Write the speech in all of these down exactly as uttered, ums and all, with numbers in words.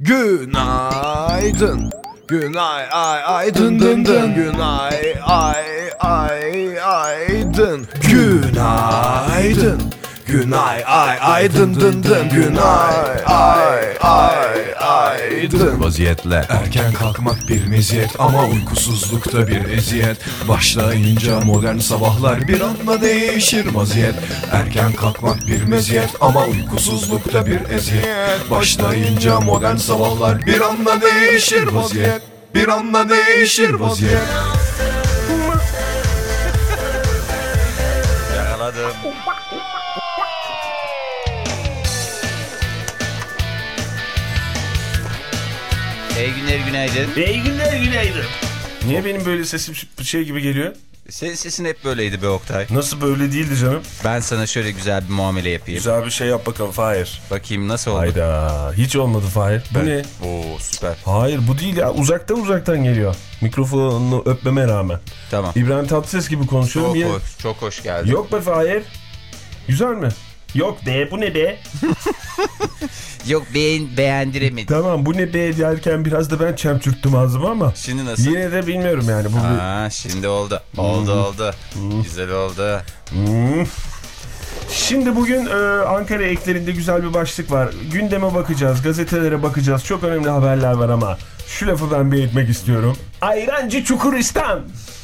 Günaydın. Günay ay ay dın dın dın. Günay ay ay ay dın. Günaydın. Günay ay ay dın dın dın. Günay ay ay ay dın. Vaziyetle erken kalkmak bir meziyet ama uykusuzlukta bir eziyet. Başlayınca modern sabahlar bir anda değişir vaziyet. Erken kalkmak bir meziyet ama uykusuzlukta bir eziyet. Başlayınca modern sabahlar bir anda değişir vaziyet. Bir anda değişir vaziyet. Yakaladım. İyi günler, günaydın. İyi günler, günaydın. Niye benim böyle sesim şey gibi geliyor? Senin sesin hep böyleydi be Oktay. Nasıl böyle değildi canım? Ben sana şöyle güzel bir muamele yapayım. Güzel bir şey yap bakalım Fahir. Bakayım nasıl oldu? Hayda, hiç olmadı Fahir. Bu ne? Oo, süper. Hayır, bu değil ya, uzaktan uzaktan geliyor. Mikrofonunu öpmeme rağmen. Tamam. İbrahim Tatlıses gibi konuşuyorum. Çok Yine... hoş, çok hoş geldin. Yok be Fahir. Güzel mi? Yok be, bu ne be? Yok, beğen, beğendiremedim. Tamam, bu ne be derken biraz da ben çemçürttüm ağzıma ama. Şimdi nasıl? Yine de bilmiyorum yani. Bu Aa, bir... şimdi oldu. Oldu hmm. oldu. Hmm. Güzel oldu. Hmm. Şimdi bugün e, Ankara eklerinde güzel bir başlık var. Gündeme bakacağız, gazetelere bakacağız. Çok önemli haberler var ama şu lafı ben belirtmek istiyorum. Ayrancı Çukuristan.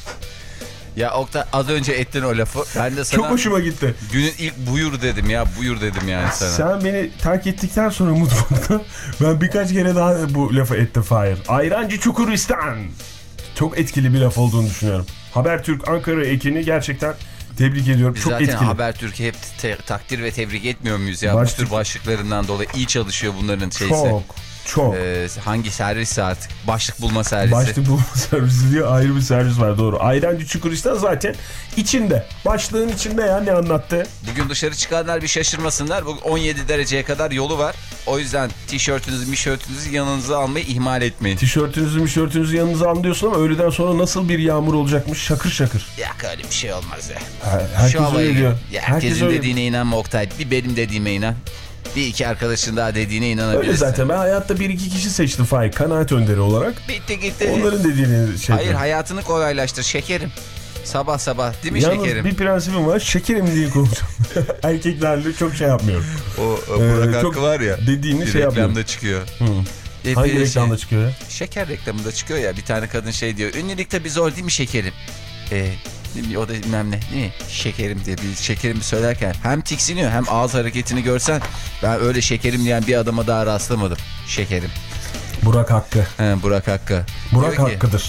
Ya Oktay, az önce ettin o lafı. Ben de sana çok hoşuma gitti. Günün ilk buyur dedim ya. Buyur dedim yani sana. Sen beni terk ettikten sonra mutfakta ben birkaç kere daha bu lafı ettim Fahir. Ayrancı Çukuristan. Çok etkili bir laf olduğunu düşünüyorum. Habertürk Ankara ekini gerçekten tebrik ediyorum. Biz çok zaten etkili. Habertürk'ü hep te- takdir ve tebrik etmiyor muyuz ya? Başlık... Bu tür başlıklarından dolayı iyi çalışıyor bunların şeysi. Çok. Çok. Ee, hangi servisse artık? Başlık bulma servisi. Başlık bulma servisi diye ayrı bir servis var, doğru. Ayrancı Çukuristan zaten içinde. Başlığın içinde ya, ne anlattı? Bugün dışarı çıkanlar bir şaşırmasınlar. Bugün on yedi dereceye kadar yolu var. O yüzden tişörtünüzü mişörtünüzü yanınıza almayı ihmal etmeyin. Tişörtünüzü mişörtünüzü yanınıza alın diyorsun ama öğleden sonra nasıl bir yağmur olacakmış, şakır şakır. Ya öyle bir şey olmaz ya. Her, herkes öyle diyor. Ya herkesin herkes dediğine öyle... inanma Oktay. Bir benim dediğime inan. Bir iki arkadaşın daha dediğine inanabilirsin. Öyle zaten, ben hayatta bir iki kişi seçtim Faik, kanaat önderi olarak. Bitti gitti. Onların dediğini şey. Hayır, hayatını kolaylaştır şekerim. Sabah sabah değil mi Yalnız şekerim? Yalnız bir prensibim var, şekerim diye konuşacağım. Erkeklerle çok şey yapmıyorum. O, o Burak ee, Hakkı var ya. Dediğini şey yapmıyorum. Reklamda çıkıyor. E, Hangi şey, reklamda çıkıyor ya? Şeker reklamında çıkıyor ya, bir tane kadın şey diyor. Ünlülük tabii zor değil mi şekerim? Eee... O da bilmem ne, değil mi? Şekerim diye bir şekerimi söylerken hem tiksiniyor hem ağız hareketini görsen, ben öyle şekerim diyen bir adama daha rastlamadım. Şekerim. Burak Hakkı. He, Burak Hakkı. Burak Hakkı'dır.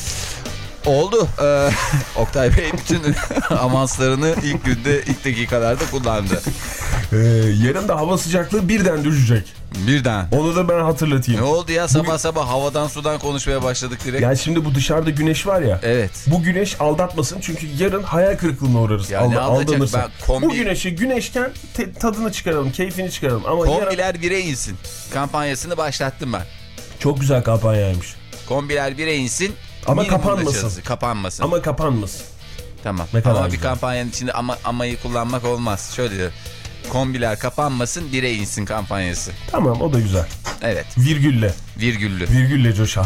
Oldu. Ee, Oktay Bey bütün avanslarını ilk günde, ilk dakikalarda kullandı. Ee, yarın da hava sıcaklığı birden düşecek. Birden. Onu da ben hatırlatayım. Ne oldu ya, sabah Bugün... sabah havadan sudan konuşmaya başladık direkt. Yani şimdi bu dışarıda güneş var ya. Evet. Bu güneş aldatmasın, çünkü yarın hayal kırıklığına uğrarız. Ya ne aldatacak? Kombi... Bu güneşi güneşken te- tadını çıkaralım, keyfini çıkaralım. Ama Kombiler yarın... bire insin kampanyasını başlattım ben. Çok güzel kampanyaymış. Kombiler bire insin. Ama kapanmasın. Kapanmasın. Ama kapanmasın. Tamam. Ama güzel. Bir kampanyanın içinde ama amayı kullanmak olmaz. Şöyle diyor. Kombiler kapanmasın, bire insin kampanyası. Tamam, o da güzel. Evet. Virgülle. Virgüllü. Virgülle coşan.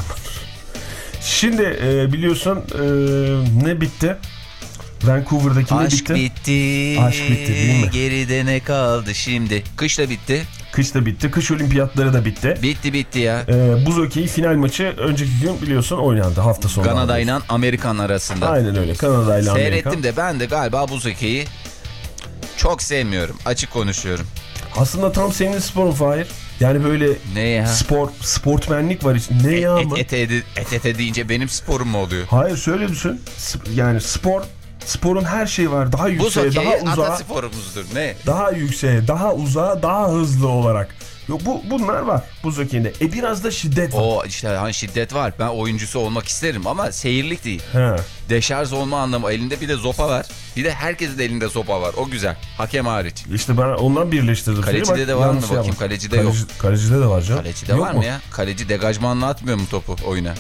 Şimdi e, biliyorsun e, ne bitti? Vancouver'daki ne bitti? Aşk bitti. Aşk bitti değil mi? Geride ne kaldı şimdi? Kış da bitti. Kış da bitti. Kış olimpiyatları da bitti. Bitti bitti ya. Ee, buz hokeyi final maçı önceki gün biliyorsun oynandı, hafta sonu. Kanada ile Amerikan arasında. Aynen öyle, Kanada ile Amerika. Seyrettim de ben de galiba buz hokeyi çok sevmiyorum. Açık konuşuyorum. Aslında tam senin sporun Fahir. Yani böyle ne ya? Spor, sportmenlik var içinde. Ne et, ya mı? Et, et, et, et, et deyince benim sporum mu oluyor? Hayır, şöyle düşün. Yani spor, sporun her şeyi var. Daha yükseğe, daha uzağa. Bu atasporumuzdur. Ne? Daha yükseğe, daha uzağa, daha hızlı olarak. Yok, bu bunlar var buz hokeyinde. E biraz da şiddet var. O işte hani şiddet var. Ben oyuncusu olmak isterim ama seyirlik değil. He. Deşarj olma anlamı. Elinde bir de zopa var. Bir de herkesin de elinde zopa var. O güzel. Hakem hariç. İşte ben ondan birleştirdim. Kalecide Bak, de var mı bakayım? Kalecide Kaleci, yok. Kalecide de var canım. Kalecide yok var mı ya? Kaleci degajmanla atmıyor mu topu oyuna?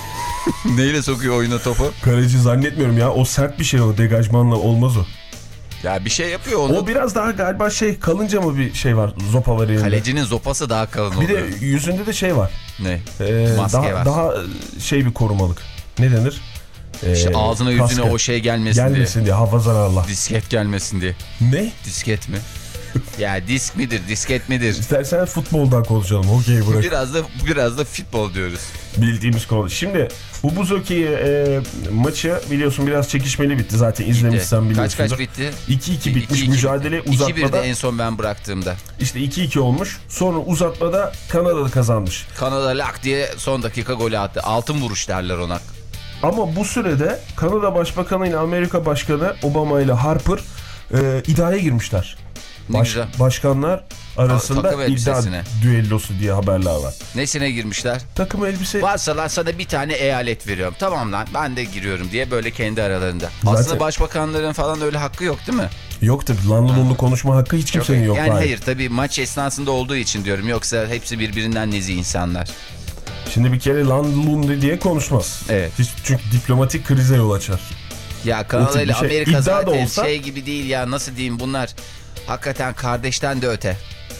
Neyle sokuyor oyuna topu? Kaleci zannetmiyorum ya. O sert bir şey, o degajmanla olmaz o. Ya bir şey yapıyor onu. O biraz daha galiba şey kalınca mı bir şey var, zopa var elinde. Kalecinin zopası daha kalın Bir oluyor. de yüzünde de şey var. Ne? Ee, Maske daha, var. Daha şey bir korumalık. Ne denir? Ee, İşte ağzına yüzüne kaskı. o şey gelmesin, Gelmesin diye, diye. hafazan Allah. Disket gelmesin diye. Ne? Disket mi? Ya disk midir, disket midir? İstersen futboldan konuşalım. Hokeyi bırak. Biraz da biraz da futbol diyoruz. Bildiğimiz konu. Şimdi bu buz hokeyi e, maçı biliyorsun biraz çekişmeli bitti. Zaten izlemişsen biliyorsundur. Kaç kaç bitti? iki iki bitmiş. iki iki Mücadele iki birde uzatmada. en son ben bıraktığımda. İşte iki iki olmuş. Sonra uzatmada Kanadalı kazanmış. Kanada lak diye son dakika golü attı. Altın vuruş derler ona. Ama bu sürede Kanada Başbakanı ile Amerika Başkanı Obama ile Harper e, iddiaya girmişler. Ne Baş, güzel. Başkanlar arasında takım iddia elbisesine. düellosu diye haberler var. Nesine girmişler? Takım elbise... Varsa lan sana bir tane eyalet veriyorum. Tamam lan ben de giriyorum diye böyle kendi aralarında. Zaten- Aslında başbakanların falan öyle hakkı yok değil mi? Yok tabii. Lanlı lunlu konuşma hakkı hiç kimsenin yok. Yani hayır. hayır tabii maç esnasında olduğu için diyorum. Yoksa hepsi birbirinden nezih insanlar. Şimdi bir kere lan lunlu diye konuşmaz. Evet. Hiç, çünkü diplomatik krize yol açar. Ya O Kanada tip ile bir şey. Amerika İddia da zaten olsa- şey gibi değil ya, nasıl diyeyim, bunlar hakikaten kardeşten de öte.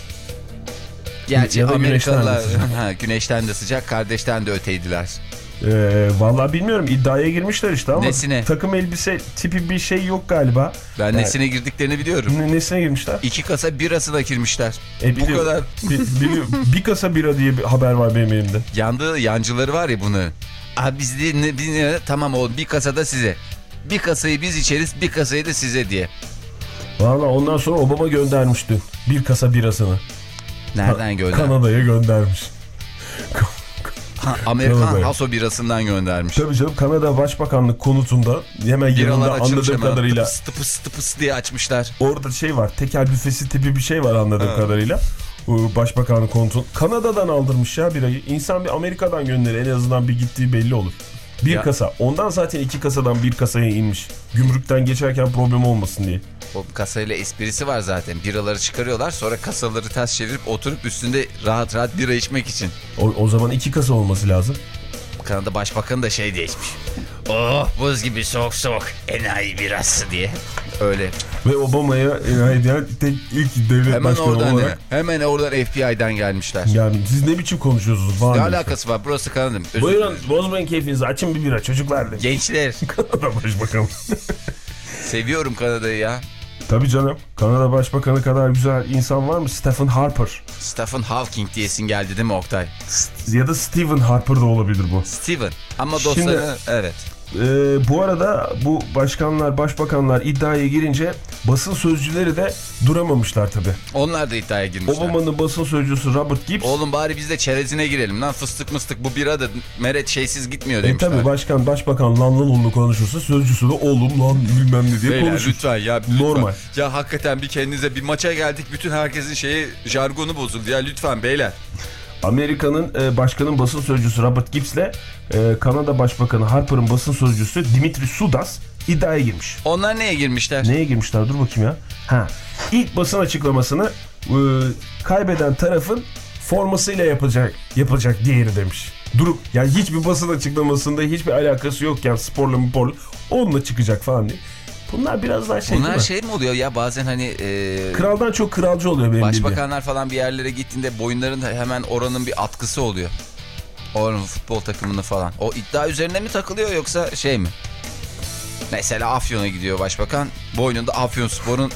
Gerçi Ya da güneşten de Amerikalılar sıcak. ha, güneşten de sıcak, kardeşten de öteydiler. Ee, vallahi bilmiyorum, iddiaya girmişler işte ama Nesine? takım elbise tipi bir şey yok galiba. Ben Yani- nesine girdiklerini biliyorum. Ne, nesine girmişler? İki kasa birasına girmişler. E, Bu biliyorum. kadar. Bi- biliyorum. Bir kasa bira diye bir haber var benim elimde. Yandığı yancıları var ya bunu. Abi biz de, ne, biz ne- tamam oğlum bir kasada size. Bir kasayı biz içeriz, bir kasayı da size diye. Valla ondan sonra Obama göndermişti bir kasa birasını. Nereden gönder? Kanada'ya göndermiş. Ha, Amerikan Kanada'ya. Haso birasından göndermiş. Tabii canım, Kanada Başbakanlık konutunda hemen Biralar yanında açılmış anladığım hemen. kadarıyla Tıpıs tıpıs tıpıs diye açmışlar. orada şey var, tekel büfesi tipi bir şey var anladığım Ha. kadarıyla. O Başbakanlık konutun. Kanada'dan aldırmış ya birayı. İnsan bir Amerika'dan gönderir, en azından bir gittiği belli olur. Bir Ya. kasa. Ondan zaten iki kasadan bir kasaya inmiş. Gümrükten geçerken problem olmasın diye. O kasayla esprisi var zaten. Biraları çıkarıyorlar, sonra kasaları ters çevirip oturup üstünde rahat rahat bira içmek için. O, o zaman iki kasa olması lazım. Kanada Başbakanı da şey değişmiş. Oh buz gibi soğuk soğuk enayi birası diye. Öyle. Ve Obama'ya enayi diyen tek ilk devlet Hemen başkanı oradan olarak. hemen oradan F B I'den gelmişler. Yani siz ne biçim konuşuyorsunuz? Ne Falan alakası var? Burası Kanada. Özür Buyurun dilerim. bozmayın keyfinizi, açın bir bira çocuklar demiş. Gençler. Kanada Başbakanı. Seviyorum Kanada'yı ya. Tabii canım. Kanada Başbakanı kadar güzel insan var mı? Stephen Harper. Stephen Hawking diyesin geldi değil mi Oktay? Ya da Stephen Harper da olabilir bu. Steven. Ama Şimdi- dostları evet. Ee, bu arada bu başkanlar, başbakanlar iddiaya girince basın sözcüleri de duramamışlar tabii. Onlar da iddiaya girmişler. Obama'nın basın sözcüsü Robert Gibbs. Oğlum bari biz de çerezine girelim lan, fıstık mıstık bu bira da meret şeysiz gitmiyor E demişler. tabii başkan, başbakan lan lan onunla konuşursa sözcüsü de oğlum lan bilmem ne diye Beyler, konuşur. lütfen ya lütfen. Normal. Ya hakikaten bir kendinize, bir maça geldik bütün herkesin şeyi jargonu bozuldu ya, lütfen beyler. Amerika'nın e, başkanın basın sözcüsü Robert Gibbs'le e, Kanada Başbakanı Harper'ın basın sözcüsü Dimitri Sudas iddiaya girmiş. Onlar neye girmişler? Neye girmişler? Dur bakayım ya. Ha. İlk basın açıklamasını e, kaybeden tarafın formasıyla yapacak yapacak diğeri demiş. Durup yani hiçbir basın açıklamasında hiçbir alakası yokken sporla sporla onunla çıkacak falan diye. Bunlar biraz daha şey Bunlar değil mi? şey mi oluyor ya bazen hani e, Kraldan çok kralcı oluyor benim bildiğim. başbakanlar falan bir yerlere gittiğinde boyunların da hemen oranın bir atkısı oluyor. Oranın futbol takımını falan. O iddia üzerine mi takılıyor yoksa şey mi? Mesela Afyon'a gidiyor başbakan. Boynunda Afyonspor'un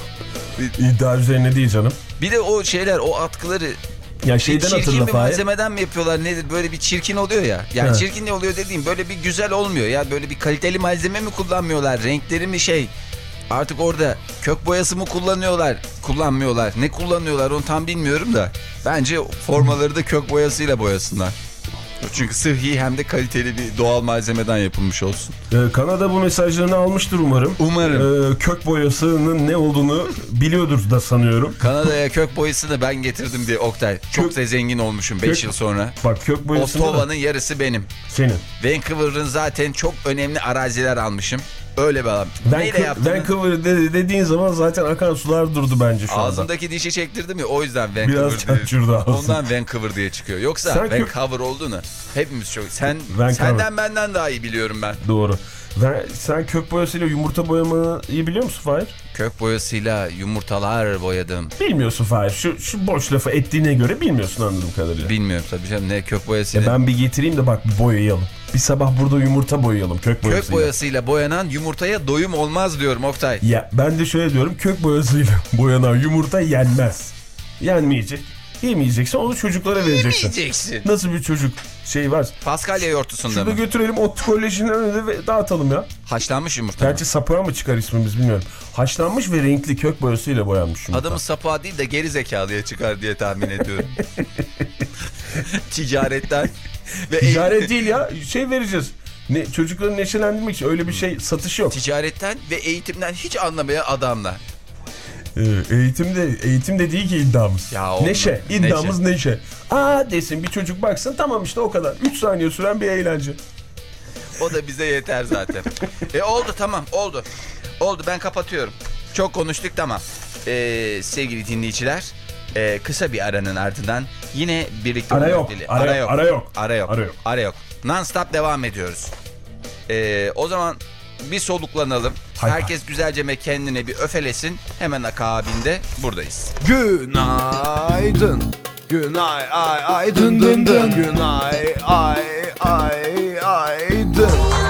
İddia üzerine değil canım. bir de o şeyler, o atkıları Ya şeyden çirkin hatırla bir Fahir. malzemeden mi yapıyorlar nedir, böyle bir çirkin oluyor ya. Yani Evet. çirkin ne oluyor dediğim böyle bir güzel olmuyor ya, böyle bir kaliteli malzeme mi kullanmıyorlar, renkleri mi şey, artık orada kök boyası mı kullanıyorlar, kullanmıyorlar, ne kullanıyorlar onu tam bilmiyorum da bence formaları da kök boyasıyla boyasınlar. Çünkü sıhhi hem de kaliteli bir doğal malzemeden yapılmış olsun. Ee, Kanada bu mesajlarını almıştır umarım. Umarım. Ee, kök boyasının ne olduğunu biliyordur da sanıyorum. Kanada'ya kök boyasını ben getirdim diye Oktay. Çok Kök- da zengin olmuşum beş Kök- yıl sonra. Bak kök boyasını da Ottawa'nın yarısı benim. senin. Vancouver'ın zaten çok önemli araziler almışım. Öyle bir adam. Neyle Vancouver, yaptım? Vancouver dedi, dediğin zaman zaten akan sular durdu bence şu anda. Ağzımdaki dişi çektirdim ya, o yüzden Vancouver Biraz diye. çarçurdu ağzın. Ondan Vancouver diye çıkıyor. Yoksa Sen kök- Vancouver olduğunu hepimiz çok... Sen, Vancouver. senden benden daha iyi biliyorum ben. Doğru. Ve sen kök boyasıyla yumurta boyamayı biliyor musun Fahir? Kök boyasıyla yumurtalar boyadım. Bilmiyorsun Fahir. Şu, şu boş lafı ettiğine göre bilmiyorsun anladığım kadarıyla. Bilmiyorum tabii canım, ne kök boyasıyla. E ben bir getireyim de bak bir boyayalım. Bir sabah burada yumurta boyayalım kök boyasıyla. Kök boyasıyla boyanan yumurtaya doyum olmaz diyorum Oktay. Ya ben de şöyle diyorum, kök boyasıyla boyanan yumurta yenmez. Yenmeyecek. Yemeyeceksin, onu çocuklara vereceksin. Yemeyeceksin. Nasıl bir çocuk şey var? Paskalya yoğurtusunda Şurada mı? götürelim ot kolejinden önüne ve dağıtalım ya. Haşlanmış yumurta mı? Gerçi sapığa mı çıkar ismimiz bilmiyorum. Haşlanmış ve renkli kök boyasıyla boyanmış yumurta. Adımız sapığa değil de geri zekalıya çıkar diye tahmin ediyorum. Ticaretten. Ve Ticaret değil ya, şey vereceğiz. Ne, çocukları neşelendirmek için öyle bir şey satış yok. Ticaretten ve eğitimden hiç anlamayan adamla. Ee, eğitimde eğitim de değil ki iddiamız. Ya oldu. Neşe. İddiamız neşe. neşe. Aa desin bir çocuk baksın, tamam işte o kadar. üç saniye süren bir eğlence. O da bize yeter zaten. e oldu tamam oldu. Oldu, ben kapatıyorum. Çok konuştuk, tamam. Ee, sevgili dinleyiciler. E, kısa bir aranın ardından yine birlikte... Ara yok. Dili. Ara, Ara yok. Ara yok. Ara yok. Ara yok. Ara yok. Non-stop devam ediyoruz. Ee, o zaman bir soluklanalım. Hay Herkes hay. güzelce kendine bir öfelesin. Hemen akabinde buradayız. Günaydın. Günay ay ay dın dın dın. Günay ay ay ay dın.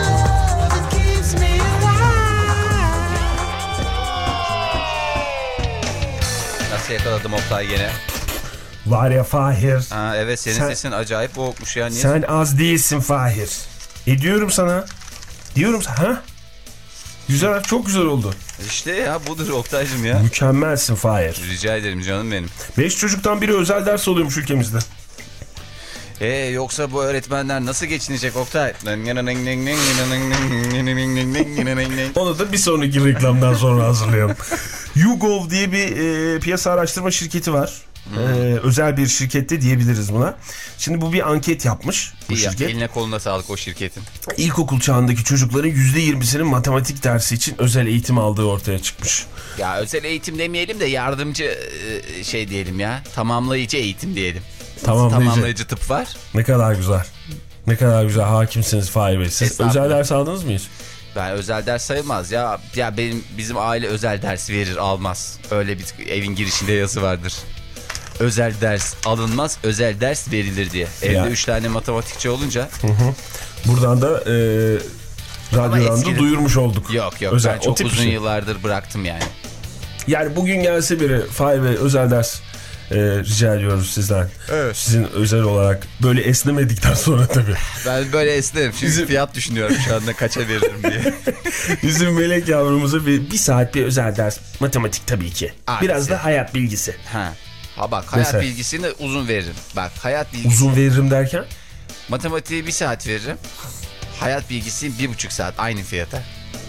Nasıl yakaladım Oktay gene? Var ya Fahir. Aa, evet senin sen, sesin acayip boğukmuş ya. Niye? Sen az değilsin Fahir. E diyorum sana. Diyorum sana. Ha? Güzel, çok güzel oldu. İşte ya budur Oktay'cım ya. Mükemmelsin Fahir. Rica ederim canım benim. Beş çocuktan biri özel ders alıyormuş ülkemizde. Ee, yoksa bu öğretmenler nasıl geçinecek Oktay? Onu da bir sonraki reklamdan sonra hazırlayalım. YouGov diye bir e, piyasa araştırma şirketi var. Hmm. Ee, özel bir şirkette diyebiliriz buna. Şimdi bu bir anket yapmış bu İyi, şirket. eline koluna sağlık o şirketin. İlkokul çağındaki çocukların yüzde yirmisinin matematik dersi için özel eğitim aldığı ortaya çıkmış. Ya özel eğitim demeyelim de yardımcı şey diyelim ya. Tamamlayıcı eğitim diyelim. Tamamlayıcı. Tamamlayıcı tıp var. Ne kadar güzel. Ne kadar güzel hakimsiniz Fahir Bey. Siz özel ders aldınız mı hiç? Ben özel ders sayılmaz ya. Ya benim bizim aile özel ders verir almaz. Öyle bir evin girişinde yazı vardır. Özel ders alınmaz, özel ders verilir diye. Evde ya. Üç tane matematikçi olunca. Hı hı. Buradan da e, radyodan da duyurmuş olduk. Yok yok özel, ben çok uzun şey. yıllardır bıraktım yani. Yani bugün gelse biri Fahir Bey özel ders e, rica ediyoruz sizden. Evet. Sizin özel olarak böyle esnemedikten sonra tabii. Ben böyle esnerim çünkü bizim... fiyat düşünüyorum şu anda kaça veririm diye. Bizim melek yavrumuza bir, bir saat bir özel ders. Matematik tabii ki. Abi biraz da hayat bilgisi. Ha. Ha bak hayat mesela, bilgisini uzun veririm. Bak hayat bilgisi. Uzun veririm derken? Matematiği bir saat veririm. Hayat bilgisi bir buçuk saat aynı fiyata.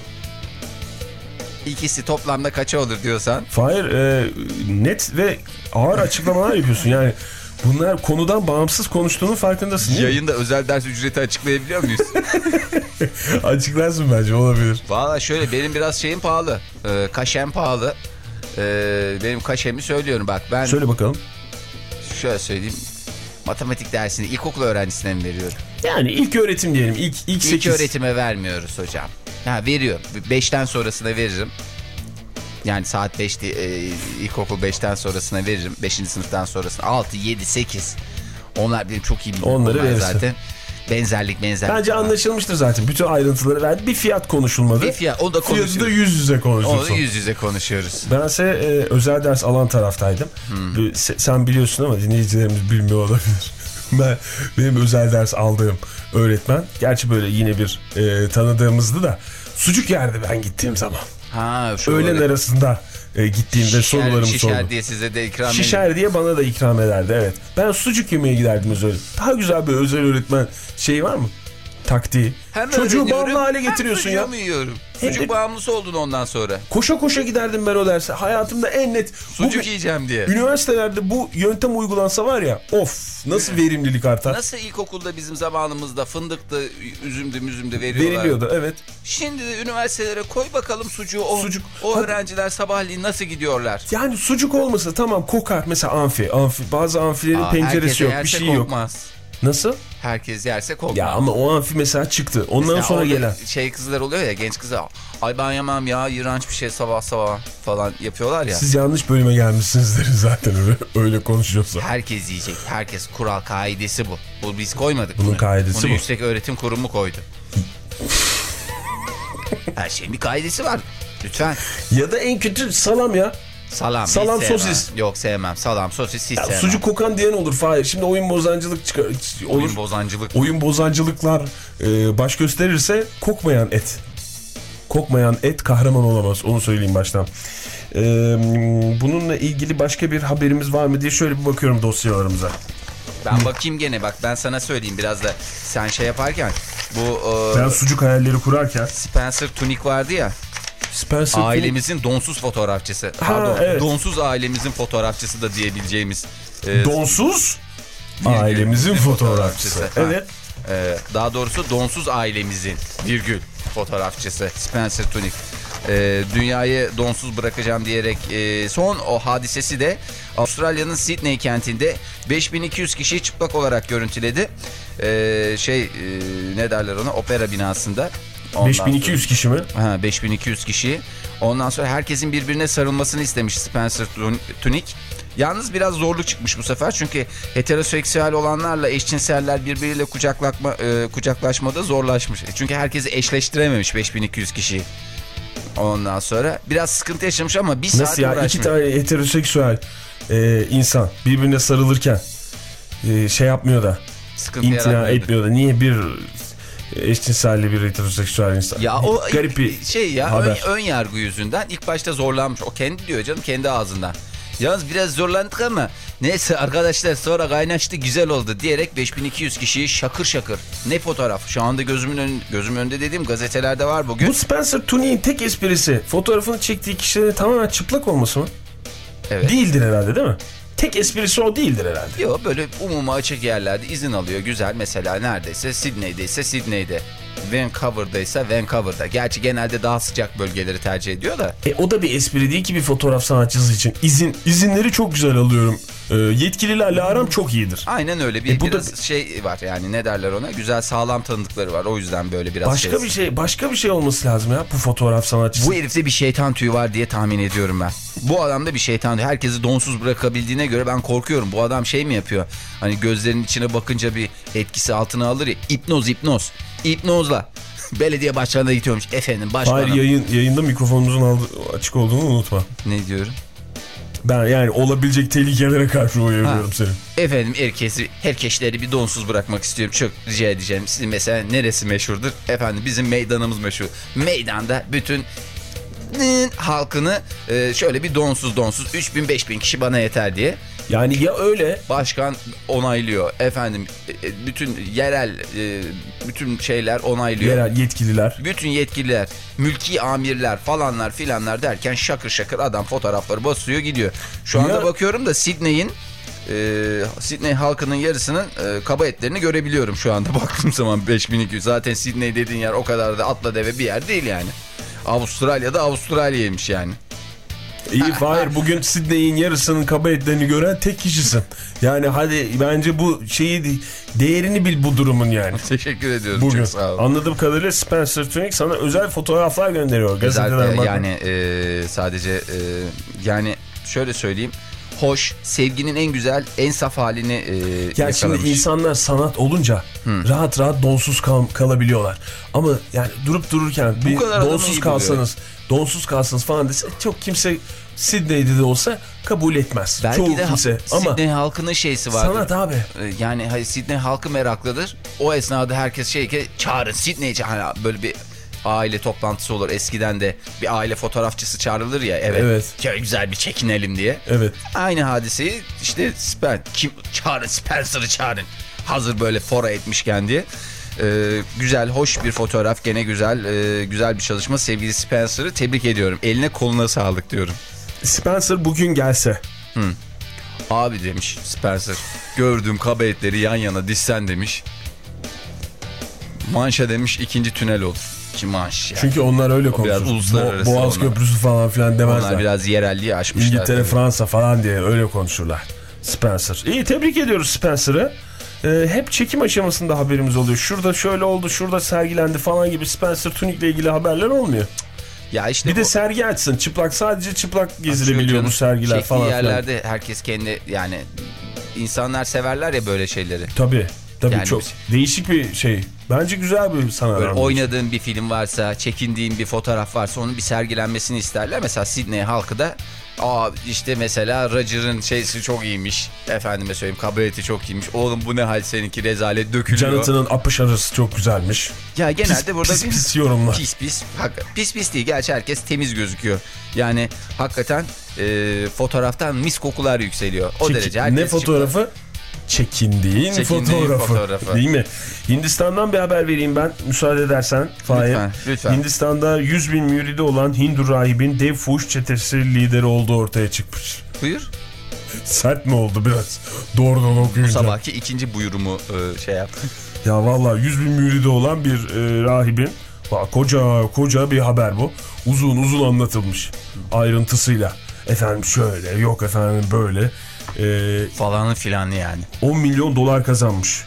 İkisi toplamda kaça olur diyorsan. Fahir e, net ve ağır açıklamalar yapıyorsun yani. Bunlar konudan bağımsız konuştuğunun farkındasın değil mi? Yayında özel ders ücreti açıklayabiliyor muyuz? Açıklarsın bence, olabilir. Valla şöyle benim biraz şeyim pahalı. Ee, kaşem pahalı. Ee, benim kaşemi söylüyorum bak ben. Söyle bakalım. Şöyle söyleyeyim. Matematik dersini ilkokul öğrencisine mi veriyorum? Yani ilk öğretim diyelim. İlk, ilk, ilk öğretime vermiyoruz hocam. Ha veriyorum. beşten sonrasına veririm. Yani saat beşte e, ilkokul beşten sonrasına veririm. beşinci sınıftan sonrasına altı, yedi, sekiz. Onlar benim çok iyi biliyorum. Onları verirsin. Zaten. Benzerlik benzerlik. Bence anlaşılmıştır zaten. Bütün ayrıntıları verdi. Bir fiyat konuşulmadı. Bir fiyat. O da konuşuyoruz. Fiyatı da yüz yüze konuşuyoruz. Onu da yüz yüze konuşuyoruz. Bense e, özel ders alan taraftaydım. Hmm. Sen biliyorsun ama dinleyicilerimiz bilmiyor olabilir. Ben, benim özel ders aldığım öğretmen, gerçi böyle yine bir e, tanıdığımızdı da sucuk yerdi ben gittiğim zaman. Ha, öğlen öyle. arasında e, gittiğimde şişer, sorularımı şişer sordum. Şişer diye size de ikram edin. Şişer diye bana da ikram ederdi, evet. Ben sucuk yemeye giderdim özel. Daha güzel bir özel öğretmen şeyi var mı? Taktiği. Hem çocuğu bağımlı hale getiriyorsun ya. Yiyorum. Sucuk de... bağımlısı oldun ondan sonra. Koşa koşa giderdim ben o derse. Hayatımda en net. Sucuk bu, yiyeceğim diye. Üniversitelerde bu yöntem uygulansa var ya, of nasıl verimlilik artar. Nasıl ilkokulda bizim zamanımızda fındıktı, üzümdü, müzümdü veriyorlar. Veriliyordu, evet. Şimdi de üniversitelere koy bakalım sucuğu. O, sucuk. o öğrenciler sabahleyin nasıl gidiyorlar? Yani sucuk olmasa tamam kokar. Mesela amfi. amfi bazı amfilerin Aa, penceresi yok, bir şey kokmaz. yok. Nasıl? Herkes yerse kokmaz. Ya ama o amfi mesela çıktı. Ondan Mesela sonra gelen. şey kızlar oluyor ya, genç kızlar. Ay ben yemem ya, iğrenç bir şey sabah sabah falan yapıyorlar ya. Siz yanlış bölüme gelmişsinizdir zaten öyle, öyle konuşuyorsa. Herkes yiyecek. Herkes, kural kaidesi bu. Bu biz koymadık Bunun bunu. kaidesi bunu bu. Yüksek Öğretim Kurumu koydu. Her şeyin bir kaidesi var. Lütfen. Ya da en kötü salam ya. Salam, Salam, hiç sevmem. sosis. Yok sevmem. Salam, sosis hiç Ya sevmem. sucuk kokan diyen olur Fahir. Şimdi oyun bozancılık çıkar. Olur. Oyun bozancılık. Oyun bozancılıklar e, baş gösterirse kokmayan et. Kokmayan et kahraman olamaz. Onu söyleyeyim baştan. E, bununla ilgili başka bir haberimiz var mı diye şöyle bir bakıyorum dosyalarımıza. Ben bakayım gene, bak ben sana söyleyeyim biraz da sen şey yaparken. Bu Ben e, sucuk hayalleri kurarken. Spencer Tunick vardı ya. Spencer Ailemizin donsuz fotoğrafçısı. Pardon, evet. donsuz ailemizin fotoğrafçısı da diyebileceğimiz. E, Donsuz virgül, ailemizin fotoğrafçısı. Ha. Evet. E, daha doğrusu donsuz ailemizin virgül fotoğrafçısı Spencer Tunick. E, dünyayı donsuz bırakacağım diyerek e, son o hadisesi de Avustralya'nın Sydney kentinde beş bin iki yüz kişiyi çıplak olarak görüntüledi. E, şey e, ne derler ona, opera binasında. Ondan beş bin iki yüz sonra, kişi mi? Ha, beş bin iki yüz kişi. Ondan sonra herkesin birbirine sarılmasını istemiş Spencer Tunick. Yalnız biraz zorluk çıkmış bu sefer. Çünkü heteroseksüel olanlarla eşcinseller birbiriyle kucaklaşma, e, kucaklaşmada zorlaşmış. Çünkü herkesi eşleştirememiş beş bin iki yüz kişiyi. Ondan sonra biraz sıkıntı yaşamış ama bir saat Nasıl ya? uğraşmış. İki tane heteroseksüel e, insan birbirine sarılırken e, şey yapmıyor da, Sıkıntı imtina yaratmıyordu. etmiyor da, niye bir eşcinselli bir heteroseksüel insan? Ya o garip bir şey ya, ön, haber. ön yargı yüzünden ilk başta zorlanmış. O kendi diyor canım, kendi ağzından. Yalnız biraz zorlandık ama neyse arkadaşlar sonra kaynaştı, güzel oldu diyerek beş bin iki yüz kişiyi şakır şakır. Ne fotoğraf? Şu anda gözümün ön, gözümün önünde dediğim gazetelerde var bugün. Bu Spencer Tunick'in tek esprisi fotoğrafını çektiği kişilerin tamamen çıplak olması mı? Evet. Değildir herhalde, değil mi? Tek esprisi o değildir herhalde. Yok, böyle umuma açık yerlerde izin alıyor. Güzel, mesela neredeyse Sydney'deyse Sydney'de. Vancouver'daysa Vancouver'da. Gerçi genelde daha sıcak bölgeleri tercih ediyor da. E o da bir espri değil ki bir fotoğraf sanatçısı için. İzin izinleri çok güzel alıyorum. E, yetkililerle aram çok iyidir. Aynen öyle, bir E bu biraz da... şey var yani, ne derler ona, güzel sağlam tanıdıkları var, o yüzden böyle biraz Başka şey. bir şey, başka bir şey olması lazım ya bu fotoğraf sanatçısı. Bu herifte bir şeytan tüyü var diye tahmin ediyorum ben. Bu adamda bir şeytan tüyü. Herkesi donsuz bırakabildiğine göre ben korkuyorum. Bu adam şey mi yapıyor? Hani gözlerinin içine bakınca bir etkisi altına alır ya. İpnoz ipnoz. İpnozla belediye başkanına gidiyormuş. Efendim başkanım. Hayır, yayın, yayında mikrofonumuzun aldı, açık olduğunu unutma. Ne diyorum? Ben yani olabilecek tehlikelere karşı uyarıyorum seni. Efendim herkesi, herkesleri bir donsuz bırakmak istiyorum. Çok rica edeceğim. Sizin mesela neresi meşhurdur? Efendim bizim meydanımız meşhur. Meydanda bütün halkını şöyle bir donsuz donsuz üç bin beş bin kişi bana yeter diye. Yani ya öyle. Başkan onaylıyor. Efendim bütün yerel bütün şeyler onaylıyor. Yerel yetkililer. Bütün yetkililer, mülki amirler falanlar filanlar derken şakır şakır adam fotoğrafları basıyor gidiyor. Şu anda ya... bakıyorum da Sydney'in e, Sydney halkının yarısının e, kaba etlerini görebiliyorum şu anda baktığım zaman beş bin iki yüz. Zaten Sydney dediğin yer o kadar da atla deve bir yer değil yani. Avustralya'da Avustralya'ymış yani. İyi Fahir, bugün Sydney'in yarısının kaba etlerini gören tek kişisin. Yani hadi bence bu şeyi, değerini bil bu durumun yani. Teşekkür ediyorum. Bugün çok sağ olun. Anladığım kadarıyla Spencer Tunick sana özel fotoğraflar gönderiyor. Özel, yani e, sadece e, yani şöyle söyleyeyim. Hoş, sevginin en güzel, en saf halini e, yani şimdi insanlar sanat olunca Hı. rahat rahat donsuz kal kalabiliyorlar. Ama yani durup dururken bir donsuz kalsanız, donsuz kalsanız falan dese çok kimse Sydney'de de olsa kabul etmez. Belki Çoğu de kimse. Sydney ama halkının şeysi vardır. Sanat abi. Yani hayır, Sydney halkı meraklıdır. O esnada herkes şey ki çağırın Sydney'i, hani böyle bir aile toplantısı olur. Eskiden de bir aile fotoğrafçısı çağrılır ya. Evet. Evet. Şöyle güzel bir çekinelim diye. Evet. Aynı hadiseyi işte Spen, kim çağırın, Spencer'ı çağırın. Hazır böyle fora etmişken diye. Ee, güzel, hoş bir fotoğraf. Gene güzel, e, güzel bir çalışma. Sevgili Spencer'ı tebrik ediyorum. Eline koluna sağlık diyorum. Spencer bugün gelse. Hı. Abi demiş Spencer, gördüğüm kaba etleri yan yana dizsen demiş. Manşa demiş ikinci tünel olur. Ki manş yani. Çünkü onlar öyle konuşur. Biraz uluslararası. Bo Boğaz onlar. Köprüsü falan filan demezler. Onlar biraz yerelliği aşmışlar. İngiltere, tabii. Fransa falan diye öyle konuşurlar. Spencer. İyi, tebrik ediyoruz Spencer'ı. e, hep çekim aşamasında haberimiz oluyor. Şurada şöyle oldu, şurada sergilendi falan gibi Spencer Tunick'le ilgili haberler olmuyor. Ya işte bir bu... de sergi açsın. Çıplak, sadece çıplak gezilebiliyor bu sergiler Çektiği falan. yerlerde falan. Herkes kendi, yani insanlar severler ya böyle şeyleri. Tabii. Tabii yani çok biz... değişik bir şey. Bence güzel bir sanat. Böyle oynadığın bir film varsa, çekindiğin bir fotoğraf varsa onun bir sergilenmesini isterler. Mesela Sydney halkı da aa işte mesela Roger'ın şeysi çok iyiymiş. Efendime söyleyeyim, kabareti çok iyiymiş. Oğlum bu ne hal seninki, rezalet dökülüyor. Jonathan'ın apış arası çok güzelmiş. Ya genelde pis, burada pis pis yorumlar. Pis pis. Pis pis değil. Gerçi herkes temiz gözüküyor. Yani hakikaten e, fotoğraftan mis kokular yükseliyor. O Çek, derece. Herkes ne fotoğrafı? Çıkıyor. Çekindiğin, Çekindiğin fotoğrafı. fotoğrafı. Değil mi? Hindistan'dan bir haber vereyim ben. Müsaade edersen. Fahir. Lütfen, lütfen. Hindistan'da yüz bin müridi olan Hindu rahibin dev fuhuş çetesi lideri olduğu ortaya çıkmış. Buyur. Sert mi oldu biraz? Doğrudan okuyunca. Bu sabahki ikinci buyurumu e, şey yaptım. Ya vallahi yüz bin müridi olan bir e, rahibin, bak, koca koca bir haber bu. Uzun uzun anlatılmış. Ayrıntısıyla. Efendim şöyle, yok efendim böyle. E, Falanı filanı yani. on milyon dolar kazanmış.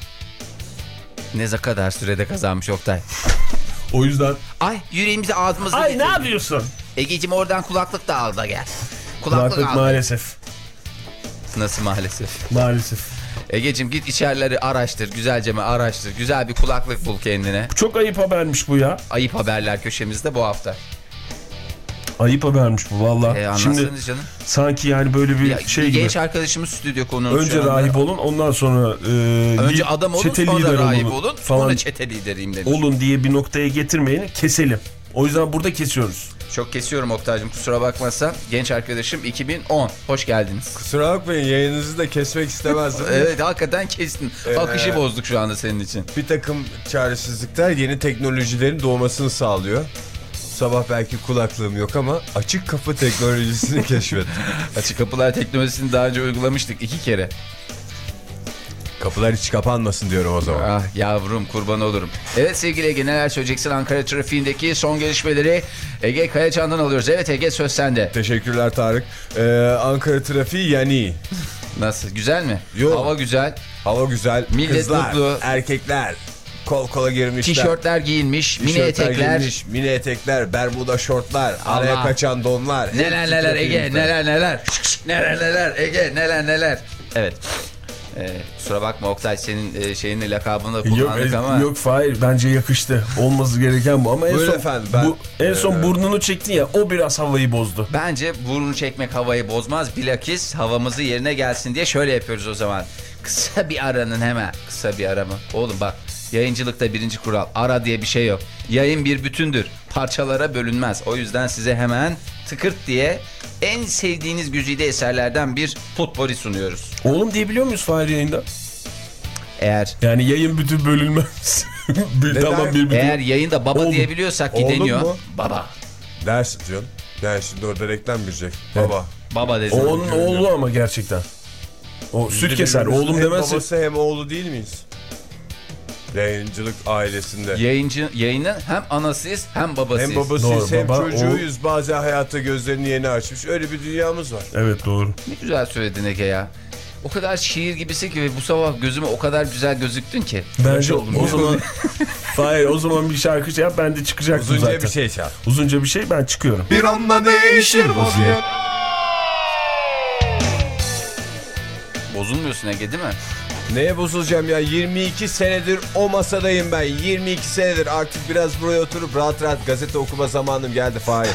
Ne kadar sürede kazanmış Oktay? O yüzden... Ay yüreğimizi ağzımızda Ay getirdi. Ne yapıyorsun? Egeciğim oradan kulaklık da al da gel. Kulaklık, kulaklık maalesef. Nasıl maalesef? Maalesef. Egeciğim git içerileri araştır. Güzelce mi araştır. Güzel bir kulaklık bul kendine. Çok ayıp habermiş bu ya. Ayıp haberler köşemizde bu hafta. Ayıp habermiş bu valla. E, Şimdi canım. Sanki yani böyle bir ya, şey bir gibi. Genç arkadaşımız stüdyo konuğumuz. Önce rahip olun, ondan sonra e, önce adam olun, çete sonra lider rahip olun, olun, falan sonra çete lideriyim demiş. Olun diye bir noktaya getirmeyeni keselim. O yüzden burada kesiyoruz. Çok kesiyorum Oktay'cığım, kusura bakmazsan. Genç arkadaşım iki bin on. Hoş geldiniz. Kusura bakmayın, yayınınızı da kesmek istemezdim. Evet, hakikaten kestin. Akışı bozduk şu anda senin için. Bir takım çaresizlikler yeni teknolojilerin doğmasını sağlıyor. Sabah belki kulaklığım yok ama açık kapı teknolojisini keşfettim. Açık kapılar teknolojisini daha önce uygulamıştık iki kere. Kapılar hiç kapanmasın diyorum o zaman. Ah yavrum, kurban olurum. Evet sevgili Ege, neler söyleyeceksin Ankara trafiğindeki son gelişmeleri Ege Kayacan'dan alıyoruz. Evet Ege, söz sende. Teşekkürler Tarık. Ee, Ankara trafiği yani. Nasıl, güzel mi? Yok. Hava güzel. Hava güzel. Millet Kızlar, mutlu. erkekler kol kola girmişler. Tişörtler giyinmiş, mini etekler. Giyinmiş, mini etekler, bermuda şortlar, araya Allah. kaçan donlar. Neler neler Ege, neler neler. Neler neler Ege, neler neler. Evet. Ee, kusura bakma Oktay, senin e, şeyini, lakabını kullandık yok, ama. Yok Fahir, bence yakıştı. Olması gereken bu ama en Buyurun son, efendim, ben, bu, en son e, burnunu çektin ya, o biraz havayı bozdu. Bence burnu çekmek havayı bozmaz. Bilakis havamızı yerine gelsin diye şöyle yapıyoruz o zaman. Kısa bir aranın hemen. Kısa bir ara mı? Oğlum bak, yayıncılıkta birinci kural, ara diye bir şey yok. Yayın bir bütündür. Parçalara bölünmez. O yüzden size hemen tıkırt diye en sevdiğiniz güzide eserlerden bir potpourri sunuyoruz. Oğlum diyebiliyor muyuz Fahir yayında? Eğer Yani yayın bütün bölünmez. bir, tamam bir bütün. eğer yayında baba Oğlum. diyebiliyorsak ki Oğlum deniyor. mu? Baba. Dersin diyorsun. Yani şimdi orada reklam girecek. Evet. Baba. Baba desin. Onun oğlu ama gerçekten. O süt keser. Oğlum hem demezsin. babası hem oğlu değil miyiz? Yayıncılık ailesinde. Yayıncı, yayının hem anasıyız hem babasıyız. Hem babasıyız Doğru, hem baba, çocuğuyuz. Bazen hayatta gözlerini yeni açmış. Öyle bir dünyamız var. Evet doğru. Ne güzel söyledin Ege ya. O kadar şiir gibisin ki ve bu sabah gözüme o kadar güzel gözüktün ki. Bence oldum o ya. zaman Hayır, o zaman bir şarkı şey yap, ben de çıkacaktım Uzunca zaten. bir şey çal. Uzunca bir şey, ben çıkıyorum. Bir anda değişir vaziyet. Bozulmuyorsun Ege, değil mi? Neye bozulacağım ya? yirmi iki senedir o masadayım ben. yirmi iki senedir artık biraz buraya oturup rahat rahat gazete okuma zamanım geldi Fahir.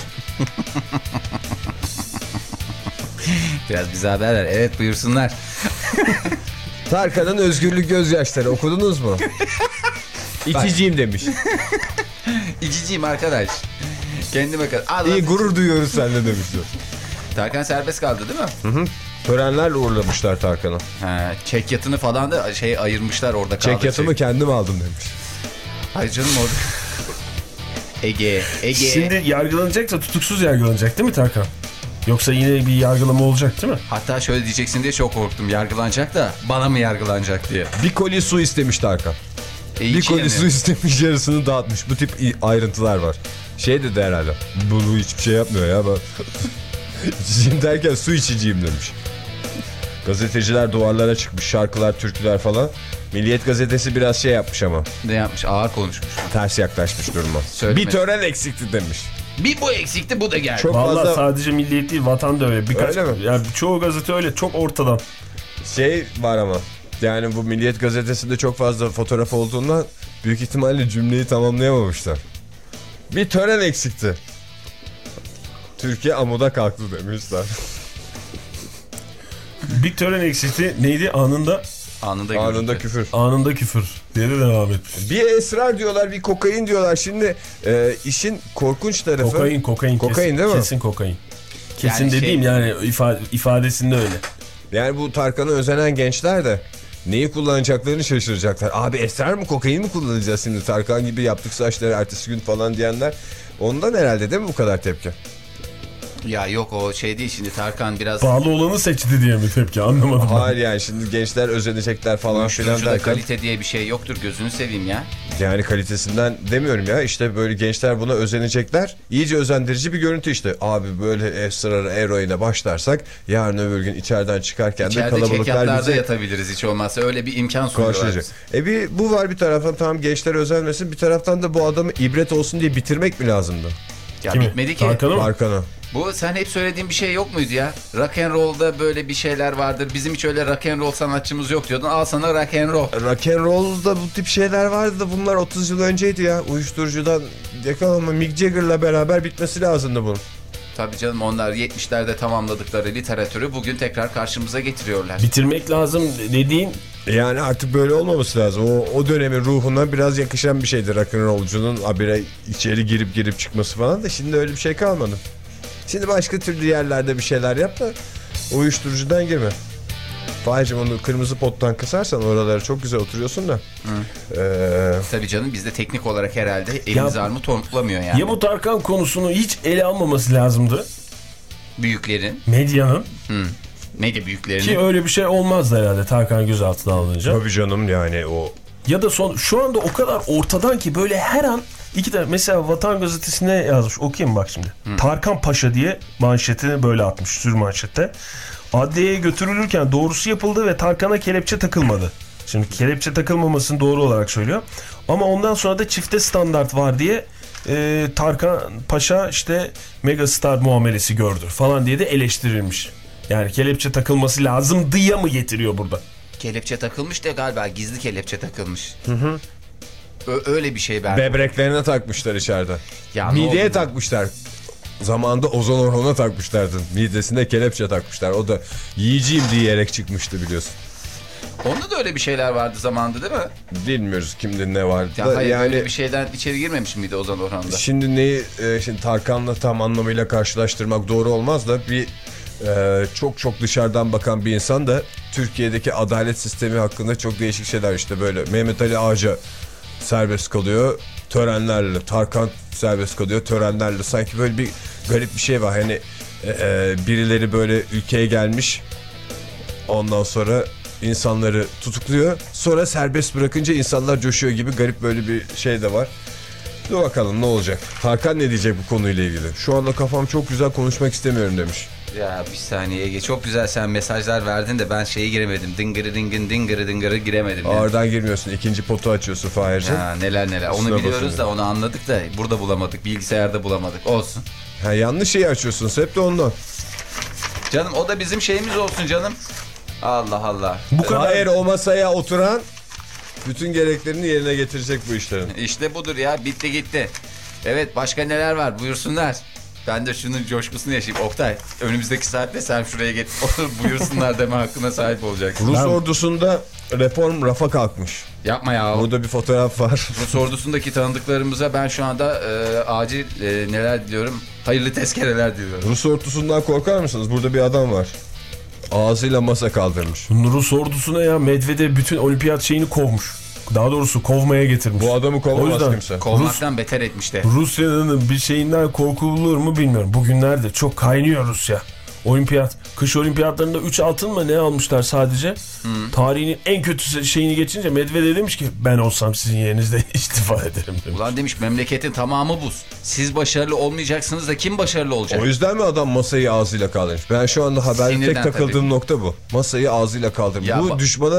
Biraz bize haber ver. Evet, buyursunlar. Tarkan'ın Özgürlük Gözyaşları okudunuz mu? İçiciyim demiş. İçiciyim arkadaş. Kendime kadar. İyi, gurur duyuyoruz seninle demişler. Tarkan serbest kaldı değil mi? Hı hı. Törenlerle uğurlamışlar Tarkan'ı. Ha, çek yatını falan da şey ayırmışlar orada kaldı. Çek yatımı şey. kendim aldım demiş. Hayır canım, orada. Ege, Ege. Şimdi yargılanacaksa tutuksuz yargılanacak değil mi Tarkan? Yoksa yine bir yargılama olacak değil mi? Hatta şöyle diyeceksin diye çok korktum. Yargılanacak da bana mı yargılanacak diye. Bir koli su istemiş Tarkan. E, Bir içine koli mi? su istemiş, yarısını dağıtmış. Bu tip ayrıntılar var. Şey dedi herhalde. Bu hiçbir şey yapmıyor ya. Ben... İçeceğim derken su içeceğim demiş. Gazeteciler duvarlara çıkmış, şarkılar, türküler falan. Milliyet gazetesi biraz şey yapmış ama. Ne yapmış? Ağır konuşmuş. Ters yaklaşmış duruma. Söyleme. Bir tören eksikti demiş. Bir bu eksikti, bu da geldi. Çok Vallahi fazla sadece Milliyet değil, Vatan da öyle. Birkaç, Öyle mi? yani çoğu gazete öyle, çok ortadan. şey var ama. Yani bu Milliyet gazetesinde çok fazla fotoğraf olduğundan büyük ihtimalle cümleyi tamamlayamamışlar. Bir tören eksikti. Türkiye amuda kalktı demişler. Bir tören eksikti. Neydi? Anında Anında, Anında küfür. anında küfür diye de devam etmiş. Bir esrar diyorlar, bir kokain diyorlar. Şimdi e, işin korkunç tarafı. Kokain, kokain. Kokain kesin, değil mi? Kesin kokain. Kesin Yani dediğim şey- yani ifade, ifadesinde öyle. Yani bu Tarkan'a özenen gençler de neyi kullanacaklarını şaşıracaklar. Abi esrar mı, kokain mi kullanacağız şimdi? Tarkan gibi yaptık saçları ertesi gün falan diyenler. Ondan herhalde değil mi bu kadar tepki? Ya yok, o şey değil şimdi, Tarkan biraz... Pahalı olanı seçti diye mi tepki, anlamadım. Hayır yani şimdi gençler özenecekler falan filan Uyuşturucuda derken. kalite diye bir şey yoktur, gözünü seveyim ya. Yani kalitesinden demiyorum ya, işte böyle gençler buna özenecekler. İyice özendirici bir görüntü işte. Abi böyle esrara, eroine başlarsak yarın öbür gün içeriden çıkarken İçeride de kalabalıklar çekyatlarda bizi yatabiliriz hiç olmazsa, öyle bir imkan sunuyorlar. karşılayacak. E bir bu var bir taraftan, tamam gençler özenmesin, bir taraftan da bu adamı ibret olsun diye bitirmek mi lazımdı? Ya Kimi? bitmedi ki. Tarkan'ı mı? Tarkan'ı. Bu sen hep söylediğin bir şey yok muydu ya? Rock and roll'da böyle bir şeyler vardır. Bizim hiç öyle rock and roll sanatçımız yok diyordun. Al sana rock and roll. Rock and roll'da bu tip şeyler vardı da bunlar otuz yıl önceydi ya. Uyuşturucudan yakalanma, Mick Jagger'la beraber bitmesi lazımdı bunun. Tabii canım, onlar yetmişlerde tamamladıkları literatürü bugün tekrar karşımıza getiriyorlar. Bitirmek lazım dediğin Yani artık böyle olmaması lazım. O, o dönemin ruhuna biraz yakışan bir şeydi rock'n'rollcunun habire içeri girip girip çıkması falan da, şimdi öyle bir şey kalmadı. Şimdi başka türlü yerlerde bir şeyler yap da uyuşturucudan girme. Fahicim onu kırmızı pottan kısarsan oralara çok güzel oturuyorsun da. Ee, Tabii canım, bizde teknik olarak herhalde elimiz Ya- armut toplamıyor yani. ya bu Tarkan konusunu hiç ele almaması lazımdı Büyüklerin. medyanın, Hı. Neydi büyüklerin? ki öyle bir şey olmazdı herhalde Tarkan gözaltına alınınca. tabii canım yani o. Ya da son şu anda o kadar ortadan ki böyle her an iki tane, mesela Vatan Gazetesi'ne yazmış, okuyayım bak şimdi. Hı. Tarkan Paşa diye manşetini böyle atmış, sür manşette. Adliyeye götürülürken doğrusu yapıldı ve Tarkan'a kelepçe takılmadı. Şimdi kelepçe takılmamasını doğru olarak söylüyor. Ama ondan sonra da çifte standart var diye e, Tarkan Paşa işte megastar muamelesi gördü falan diye de eleştirilmiş. Yani kelepçe takılması lazımdı ya mı getiriyor burada? Kelepçe takılmış da galiba gizli kelepçe takılmış. Hı hı. Öyle bir şey ben. Bebreklerine takmışlar içeride. Ya ne Mideye oldu? takmışlar. Zamanında Ozan Orhan'a takmışlardı. Midesine kelepçe takmışlar. O da yiyeceğim diyerek çıkmıştı biliyorsun. Onda da öyle bir şeyler vardı zamanında değil mi? Bilmiyoruz kimde ne vardı. Ya da hayır, yani öyle bir şeyden içeri girmemiş miydi Ozan Orhan'da? şimdi neyi e, şimdi Tarkan'la tam anlamıyla karşılaştırmak doğru olmaz da bir e, çok çok dışarıdan bakan bir insan da Türkiye'deki adalet sistemi hakkında çok değişik şeyler, işte böyle Mehmet Ali Ağaca serbest kalıyor törenlerle, Tarkan serbest kalıyor törenlerle, sanki böyle bir garip bir şey var. Hani e, e, birileri böyle ülkeye gelmiş, ondan sonra insanları tutukluyor, sonra serbest bırakınca insanlar coşuyor gibi garip böyle bir şey de var. Dur bakalım ne olacak. Tarkan ne diyecek bu konuyla ilgili? Şu anda kafam çok güzel, konuşmak istemiyorum demiş. Ya bir saniye Ege, çok güzel sen mesajlar verdin de ben şeye giremedim. Dıngırı dıngın dıngırı dıngırı giremedim. Yani. Ağırdan girmiyorsun, ikinci potu açıyorsun Fahir'cim. Ha, neler neler. Onu Kusura biliyoruz bakmayın. da, onu anladık da burada bulamadık. Bilgisayarda bulamadık. Olsun. Ha, yanlış şeyi açıyorsunuz hep de ondan. Canım o da bizim şeyimiz olsun canım. Allah Allah. Bu kadar. Hayır, o masaya oturan bütün gereklerini yerine getirecek bu işlerin. İşte budur ya, bitti gitti. Evet, başka neler var buyursunlar. Ben de şunun coşkusunu yaşayayım. Oktay, önümüzdeki saatte sen şuraya git. Buyursunlar deme hakkına sahip olacaksın. Rus Ben- ordusunda reform rafa kalkmış. Yapma ya. Burada bir fotoğraf var. Rus ordusundaki tanıdıklarımıza ben şu anda e, acil e, neler diliyorum? Hayırlı tezkereler diliyorum. Rus ordusundan korkar mısınız? Burada bir adam var. Ağzıyla masa kaldırmış. Rus ordusuna ya Medvedev bütün olimpiyat şeyini kovmuş. Daha doğrusu kovmaya getirmiş. Bu adamı O kovamaz yüzden kimse. Kovmaktan beter etmişti. Rusya'nın bir şeyinden korkulur mu bilmiyorum. Bugünlerde çok kaynıyor Rusya. Olimpiyat, kış olimpiyatlarında üç altın mı ne almışlar sadece. Hmm. Tarihinin en kötü şeyini geçince Medvedev demiş ki ben olsam sizin yerinizde istifa ederim demiş. Ulan demiş, memleketin tamamı buz. Siz başarılı olmayacaksınız da kim başarılı olacak? O yüzden mi adam masayı ağzıyla kaldırmış? Ben şu anda haberde tek Sinirden takıldığım tabii. nokta bu. Masayı ağzıyla kaldırmış. Ya Bu ba- düşmana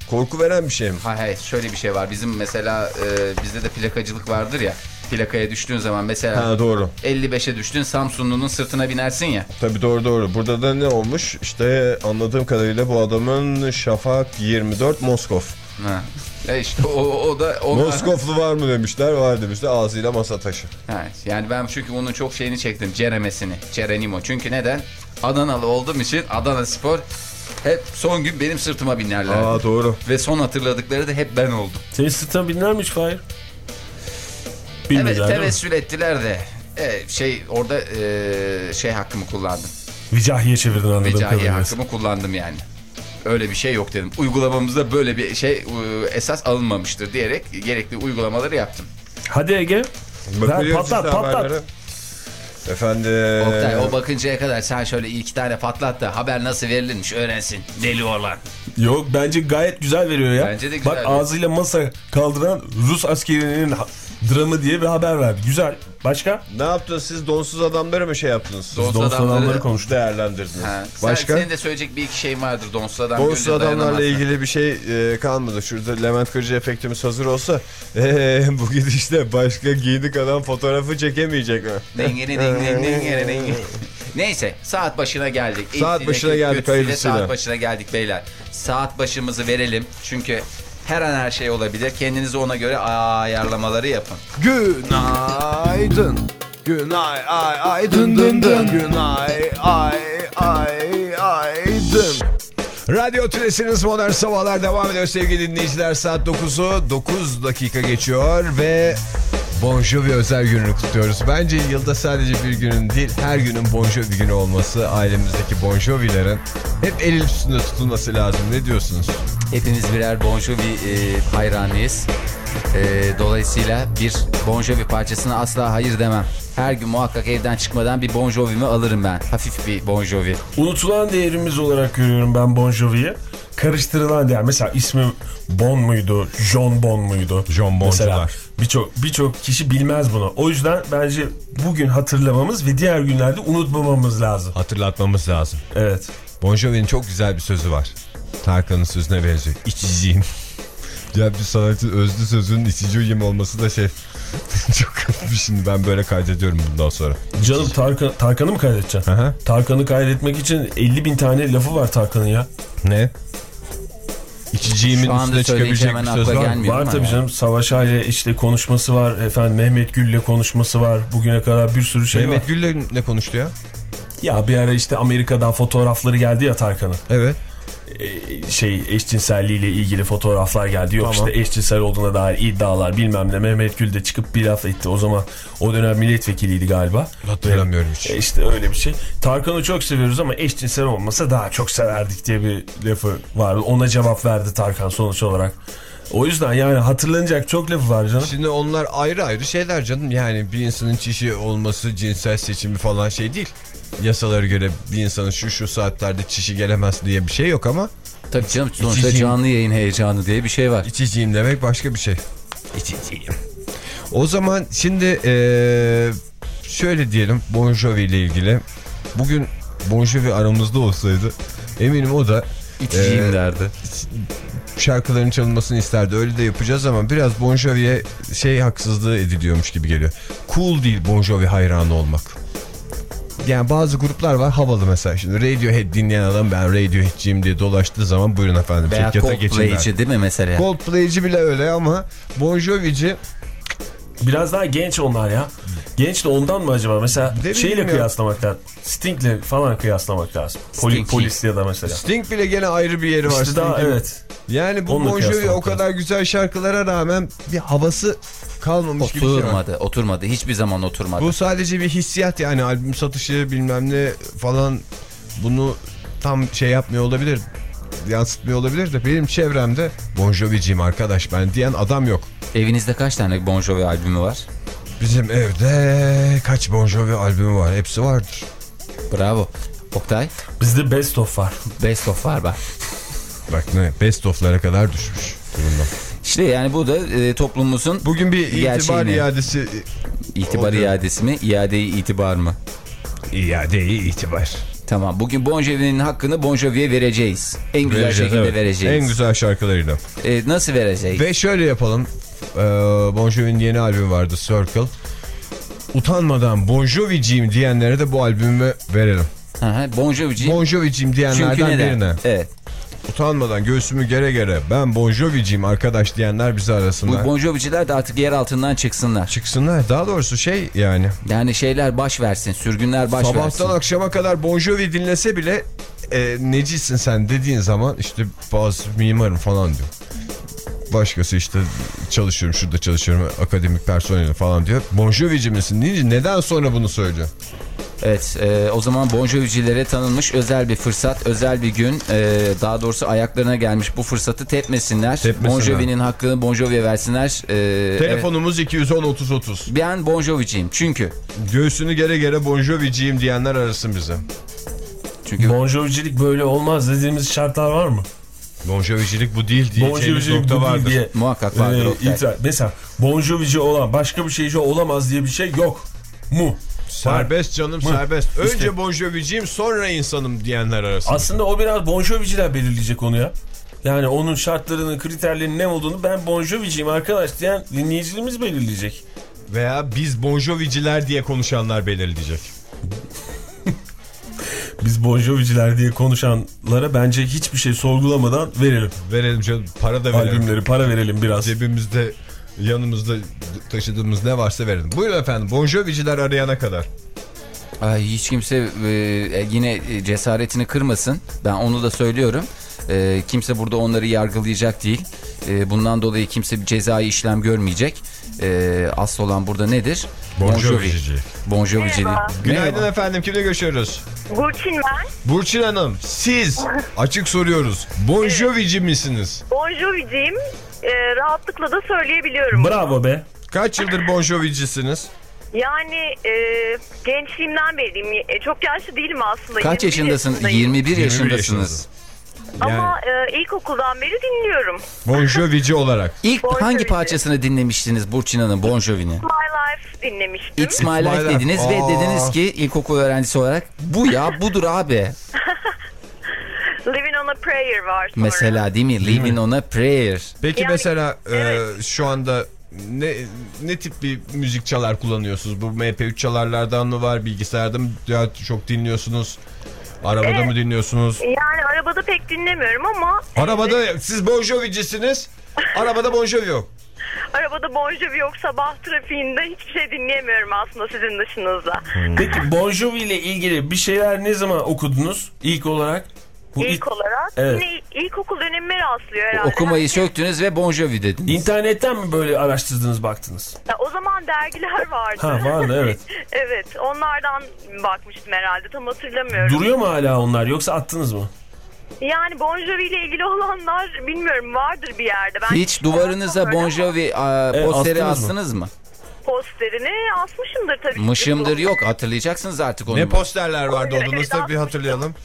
Korku veren bir şey mi? Hayır hayır, şöyle bir şey var. Bizim mesela e, bizde de plakacılık vardır ya. Plakaya düştüğün zaman mesela Ha, doğru. elli beşe düştün, Samsunlu'nun sırtına binersin ya. Tabii doğru doğru. Burada da ne olmuş? İşte anladığım kadarıyla bu adamın Şafak yirmi dört Moskov. Ha. E işte o, o da... O... Moskoflu var mı demişler, var demişler, ağzıyla masa taşı. Evet, yani ben çünkü bunun çok şeyini çektim, ceremesini, Cerenimo. Çünkü neden? Adanalı olduğum için Adana Spor hep son gün benim sırtıma binerlerdi. Aa, doğru. Ve son hatırladıkları da hep ben oldum. Senin sırtına binler mi hiç Fahir? Evet, tevessül ettiler de e, şey orada e, şey hakkımı kullandım. Vicahiye çevirdin anladığım kadarıyla. Vicahiye hakkımı kullandım yani. Öyle bir şey yok dedim. Uygulamamızda böyle bir şey e, esas alınmamıştır diyerek gerekli uygulamaları yaptım. Hadi Ege. Ver, patlat patlat. Efendim. Oktay, o bakıncaya kadar sen şöyle iki tane patlat da haber nasıl verilirmiş öğrensin. Deli olan. Yok, bence gayet güzel veriyor ya. Bence de güzel. Bak, ağzıyla masa kaldıran Rus askerinin dramı diye bir haber verdi. Güzel. Başka? Ne yaptınız siz, donsuz adamları mı şey yaptınız? Donsuz, donsuz adamları, adamları konuştuk. Değerlendirdiniz. Ha, Başka? Sen, senin de söyleyecek bir iki şeyin vardır donsuz adam. Donsuz adamlarla ilgili bir şey e, kalmadı. Şurada Levent Kırcı efektimiz hazır olsa e, bu gidişte başka giyinik adam fotoğrafı çekemeyecek mi? Neyse, saat başına geldik. Saat İlk başına geldik hayırlısıyla. Saat başına geldik beyler. Saat başımızı verelim çünkü her an her şey olabilir. Kendinizi ona göre ayarlamaları yapın. Günaydın. Günay ay ay dın dın dın. Günay ay ay ay dın. Radyo Tülesi'niz Modern Sabahlar devam ediyor sevgili dinleyiciler. Saat dokuzu dokuz dakika geçiyor ve Bon Jovi özel gününü kutluyoruz. Bence yılda sadece bir günün değil, her günün Bon Jovi günü olması, ailemizdeki Bon Jovi'lerin hep el üstünde tutulması lazım. Ne diyorsunuz? Hepimiz birer Bon Jovi e, hayranıyız. E, dolayısıyla bir Bon Jovi parçasına asla hayır demem. Her gün muhakkak evden çıkmadan bir Bon Jovi'mi alırım ben. Hafif bir Bon Jovi. Unutulan değerimiz olarak görüyorum ben Bon Jovi'yi. Karıştırılan değer. Mesela ismi Bon muydu? John Bon muydu? John Bon'cular. Birçok birçok kişi bilmez bunu. O yüzden bence bugün hatırlamamız ve diğer günlerde unutmamamız lazım. Hatırlatmamız lazım. Evet. Bon Jovi'nin çok güzel bir sözü var. Tarkan'ın sözüne benziyor. İçiciyim. Ya bir sanatçı özlü sözünün içiciyim olması da şey çok hafif. Şimdi ben böyle kaydediyorum bundan sonra. Canım Tarkan, Tarkan'ı mı kaydedeceksin? Aha. Tarkan'ı kaydetmek için elli bin tane lafı var Tarkan'ın ya. Ne? İçiciğimin üstüne çıkabilecek bir söz var mı? Var tabii canım. Savaş ile işte konuşması var. Efendim Mehmet Gül'le konuşması var. Bugüne kadar bir sürü şey Mehmet var. Gül'le ne konuştu ya? Ya bir ara işte Amerika'dan fotoğrafları geldi ya Tarkan'ın. Evet. Şey eşcinselliğiyle ilgili fotoğraflar geldi. Yok tamam. işte eşcinsel olduğuna dair iddialar bilmem ne. Mehmet Gül de çıkıp bir laf etti. O zaman o dönem milletvekiliydi galiba. Hatırlamıyorum hiç. E işte öyle bir şey. Tarkan'ı çok seviyoruz ama eşcinsel olmasa daha çok severdik diye bir lafı vardı. Ona cevap verdi Tarkan sonuç olarak. O yüzden yani hatırlanacak çok lafı var canım. Şimdi onlar ayrı ayrı şeyler canım. Yani bir insanın çişi olması, cinsel seçimi falan şey değil. Yasalara göre bir insanın şu şu saatlerde çişi gelemez diye bir şey yok ama. Tabii canım, sonuçta İçiciyim. canlı yayın heyecanı diye bir şey var. İçiciyim demek başka bir şey. İçiciyim. O zaman şimdi ee, şöyle diyelim Bon Jovi ile ilgili. Bugün Bon Jovi aramızda olsaydı eminim o da İçiciyim ee, derdi. Şarkıların çalınmasını isterdi. Öyle de yapacağız ama biraz Bon Jovi'ye şey haksızlığı ediliyormuş gibi geliyor. Cool değil Bon Jovi hayranı olmak. Yani bazı gruplar var havalı mesela. Şimdi Radiohead dinleyen adam ben Radiohead'ciyim diye dolaştığı zaman buyurun efendim. Veya Coldplay'ci değil mi mesela? Coldplay'ci bile öyle ama Bon Jovi'ci biraz daha genç onlar ya. Genç de ondan mı acaba? Mesela ne şeyle kıyaslamak lazım. Sting'le falan kıyaslamak lazım. Poli, polis ya da mesela. Sting bile gene ayrı bir yeri var. İşte daha evet. Yani bu Onunla Bon Jovi o kadar lazım. güzel şarkılara rağmen bir havası kalmamış gibi bir şey var. Oturmadı, oturmadı. Hiçbir zaman oturmadı. Bu sadece bir hissiyat yani albüm satışı bilmem ne falan bunu tam şey yapmıyor olabilir. Yansıtmıyor olabilir de benim çevremde Bon Jovi'ciyim arkadaş ben diyen adam yok. Evinizde kaç tane Bon Jovi albümü var? Bizim evde kaç Bon Jovi albümü var? Hepsi vardır. Bravo. Oktay? Bizde Best Of var. Best of var bak. Bak ne best of'lara kadar düşmüş durumda. İşte yani bu da e, toplumumuzun bugün bir itibar gerçeğini. iadesi İtibar oluyor. iadesi mi? İade-i itibar mı? İade-i itibar. Tamam. Bugün Bon Jovi'nin hakkını Bon Jovi'ye vereceğiz. En güzel Vereceğiz, şekilde evet. vereceğiz. En güzel şarkılarıyla. Ee, nasıl vereceğiz? Ve şöyle yapalım. Ee, Bon Jovi'nin yeni albümü vardı, Circle. Utanmadan Bon Jovi'ciyim diyenlere de bu albümü verelim. Hı hı, Bon Jovi'ciyim. Bon Jovi'ciyim Çünkü diyenlerden neden? birine. Evet. Utanmadan göğsümü gere gere ben Bon Jovi'ciyim arkadaş diyenler bizi arasınlar. Bu Bon Jovi'ciler de artık yer altından çıksınlar. Çıksınlar. Daha doğrusu şey yani. Yani şeyler baş versin. Sürgünler baş Sabahtan versin. akşama kadar Bon Jovi dinlese bile e, necisin sen dediğin zaman işte bazı mimarım falan diyor. Başkası işte çalışıyorum, şurada çalışıyorum, akademik personelim falan diyor. Bon Jovi'ci misin deyince neden sonra bunu söylüyor? Evet, e, o zaman Bon Jovi'cilere tanınmış özel bir fırsat, özel bir gün. E, daha doğrusu ayaklarına gelmiş bu fırsatı tepmesinler. Tepmesinler. Bon Jovi'nin hakkını Bon Jovi'ye versinler. E, Telefonumuz evet. iki yüz on otuz otuz. Ben Bon Jovi'ciyim çünkü. Göğsünü gere gere Bon Jovi'ciyim diyenler arasın bize. Çünkü Bon Jovi'cilik böyle olmaz dediğimiz şartlar var mı? Bon Jovi'cilik bu değil Bon diyeceğimiz Jovi'cilik nokta bu vardır. değil diye. muhakkak vardır. Ee, itiraz- mesela Bon Jovi'ci olan başka bir şeyci olamaz diye bir şey yok mu? Serbest canım, Mı? serbest. Önce İşte. Bon Jovi'ciyim sonra insanım diyenler arasında. Aslında o biraz Bon Jovi'ciler belirleyecek onu ya. Yani onun şartlarının, kriterlerinin ne olduğunu ben Bon Jovi'ciyim arkadaş diyen dinleyicilerimiz belirleyecek. Veya biz Bon Jovi'ciler diye konuşanlar belirleyecek. Biz Bon Jovi'ciler diye konuşanlara bence hiçbir şey sorgulamadan verelim. Verelim canım, para da verelim. Albümleri para verelim biraz. Cebimizde, yanımızda taşıdığımız ne varsa verelim. Buyurun efendim, Bon Jovi'ciler arayana kadar. Ay, hiç kimse e, yine cesaretini kırmasın. Ben onu da söylüyorum. E, kimse burada onları yargılayacak değil. E, bundan dolayı kimse bir cezai işlem görmeyecek. E, asıl olan burada nedir? Bon Jovi'ci. Bon Jovi'ci. Merhaba. Günaydın Merhaba. efendim, kimle görüşüyoruz? Burçin ben. Burçin Hanım, siz açık soruyoruz. Bon Jovi'ci misiniz? Bon Jovi'ciyim. Ee, rahatlıkla da söyleyebiliyorum. Bravo be. Kaç yıldır Bon Jovi'cisiniz? Yani e, gençliğimden beriyim. E, çok yaşlı değilim aslında. Kaç yirmi bir yaşındasın? yaşındayım. yirmi bir yirmi bir yaşındasınız. Ama e, ilkokuldan beri dinliyorum. Bon Jovi'ci olarak. İlk Bon hangi Jovi. parçasını dinlemiştiniz Burçin Hanım Bon Jovi'nin? My Life dinlemiştim. It's My My Life Life. dediniz ve Aa. dediniz ki ilkokul öğrencisi olarak bu ya budur abi. Living on a Prayer var sonra. Mesela değil mi? Living on a Prayer. Peki Yani, mesela evet. e, şu anda ne ne tip bir müzik çalar kullanıyorsunuz? Bu M P üç çalarlardan mı var? Bilgisayarda mı ya çok dinliyorsunuz? Arabada Evet. mı dinliyorsunuz? Yani arabada pek dinlemiyorum ama Arabada siz Bon Jovi'cisiniz. Arabada Bon Jovi yok. arabada Bon Jovi yok, sabah trafiğinde hiçbir şey dinleyemiyorum aslında sizin dışınızda. Peki Bon Jovi ile ilgili bir şeyler ne zaman okudunuz ilk olarak? Bu İlk olarak Evet. yine ilkokul dönemime rastlıyor herhalde. Okumayı söktünüz ve Bon Jovi dediniz. İnternetten mi böyle araştırdınız, baktınız? Ya, o zaman dergiler vardı. Ha, vardı, evet. Evet, onlardan bakmıştım herhalde, tam hatırlamıyorum. Duruyor mu hala onlar yoksa attınız mı? Yani Bon Jovi ile ilgili olanlar bilmiyorum, vardır bir yerde. Ben Hiç duvarınıza Bon Jovi a, E, posteri astınız mı? astınız mı? posterini asmışımdır tabii. Mışımdır yok, hatırlayacaksınız artık onu. Ne posterler vardı Evet, odanızda bir atmıştım. hatırlayalım.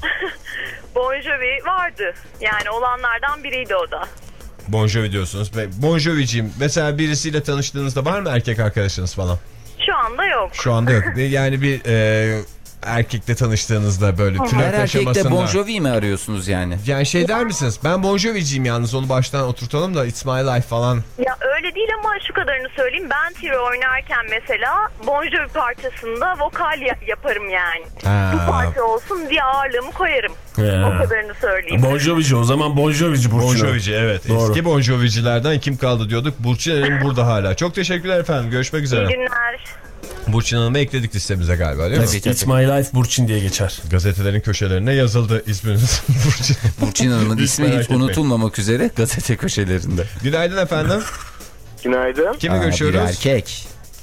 Bon Jovi vardı. Yani olanlardan biriydi o da. Bon Jovi diyorsunuz. Bon Jovi'ciyim. Mesela birisiyle tanıştığınızda var mı erkek arkadaşınız falan? Şu anda yok. Şu anda yok. Yani bir e, erkekle tanıştığınızda böyle Her flört erkekte aşamasında. Bon Jovi mi arıyorsunuz yani? Yani şey der misiniz? Ben Bon Jovi'ciyim yalnız, onu baştan oturtalım da It's My Life falan. Ya öyle değil ama şu kadarını söyleyeyim. Ben tiro oynarken mesela Bon Jovi parçasında vokal ya- yaparım yani. Ha. Bu parça olsun diye ağırlığımı koyarım. He. O kadarını söyleyeyim. Bon Jovi'ci, o zaman Bon Jovi'ci Burçin. Bon Jovi'ci, evet. Doğru. Eski Bon Jovi'cilerden kim kaldı diyorduk. Burçin Hanım burada hala. Çok teşekkürler efendim. Görüşmek İyi üzere. günler. Burçin Hanım'ı ekledik listemize galiba değil mi? Tabii, tabii. It's My Life Burçin diye geçer. Gazetelerin köşelerine yazıldı isminiz. Burçin. Burçin Hanım'ın Hiç ismi merak hiç etmeyin. unutulmamak üzere gazete köşelerinde. Günaydın efendim. Günaydın. Kimle Aa, bir görüşüyoruz? erkek.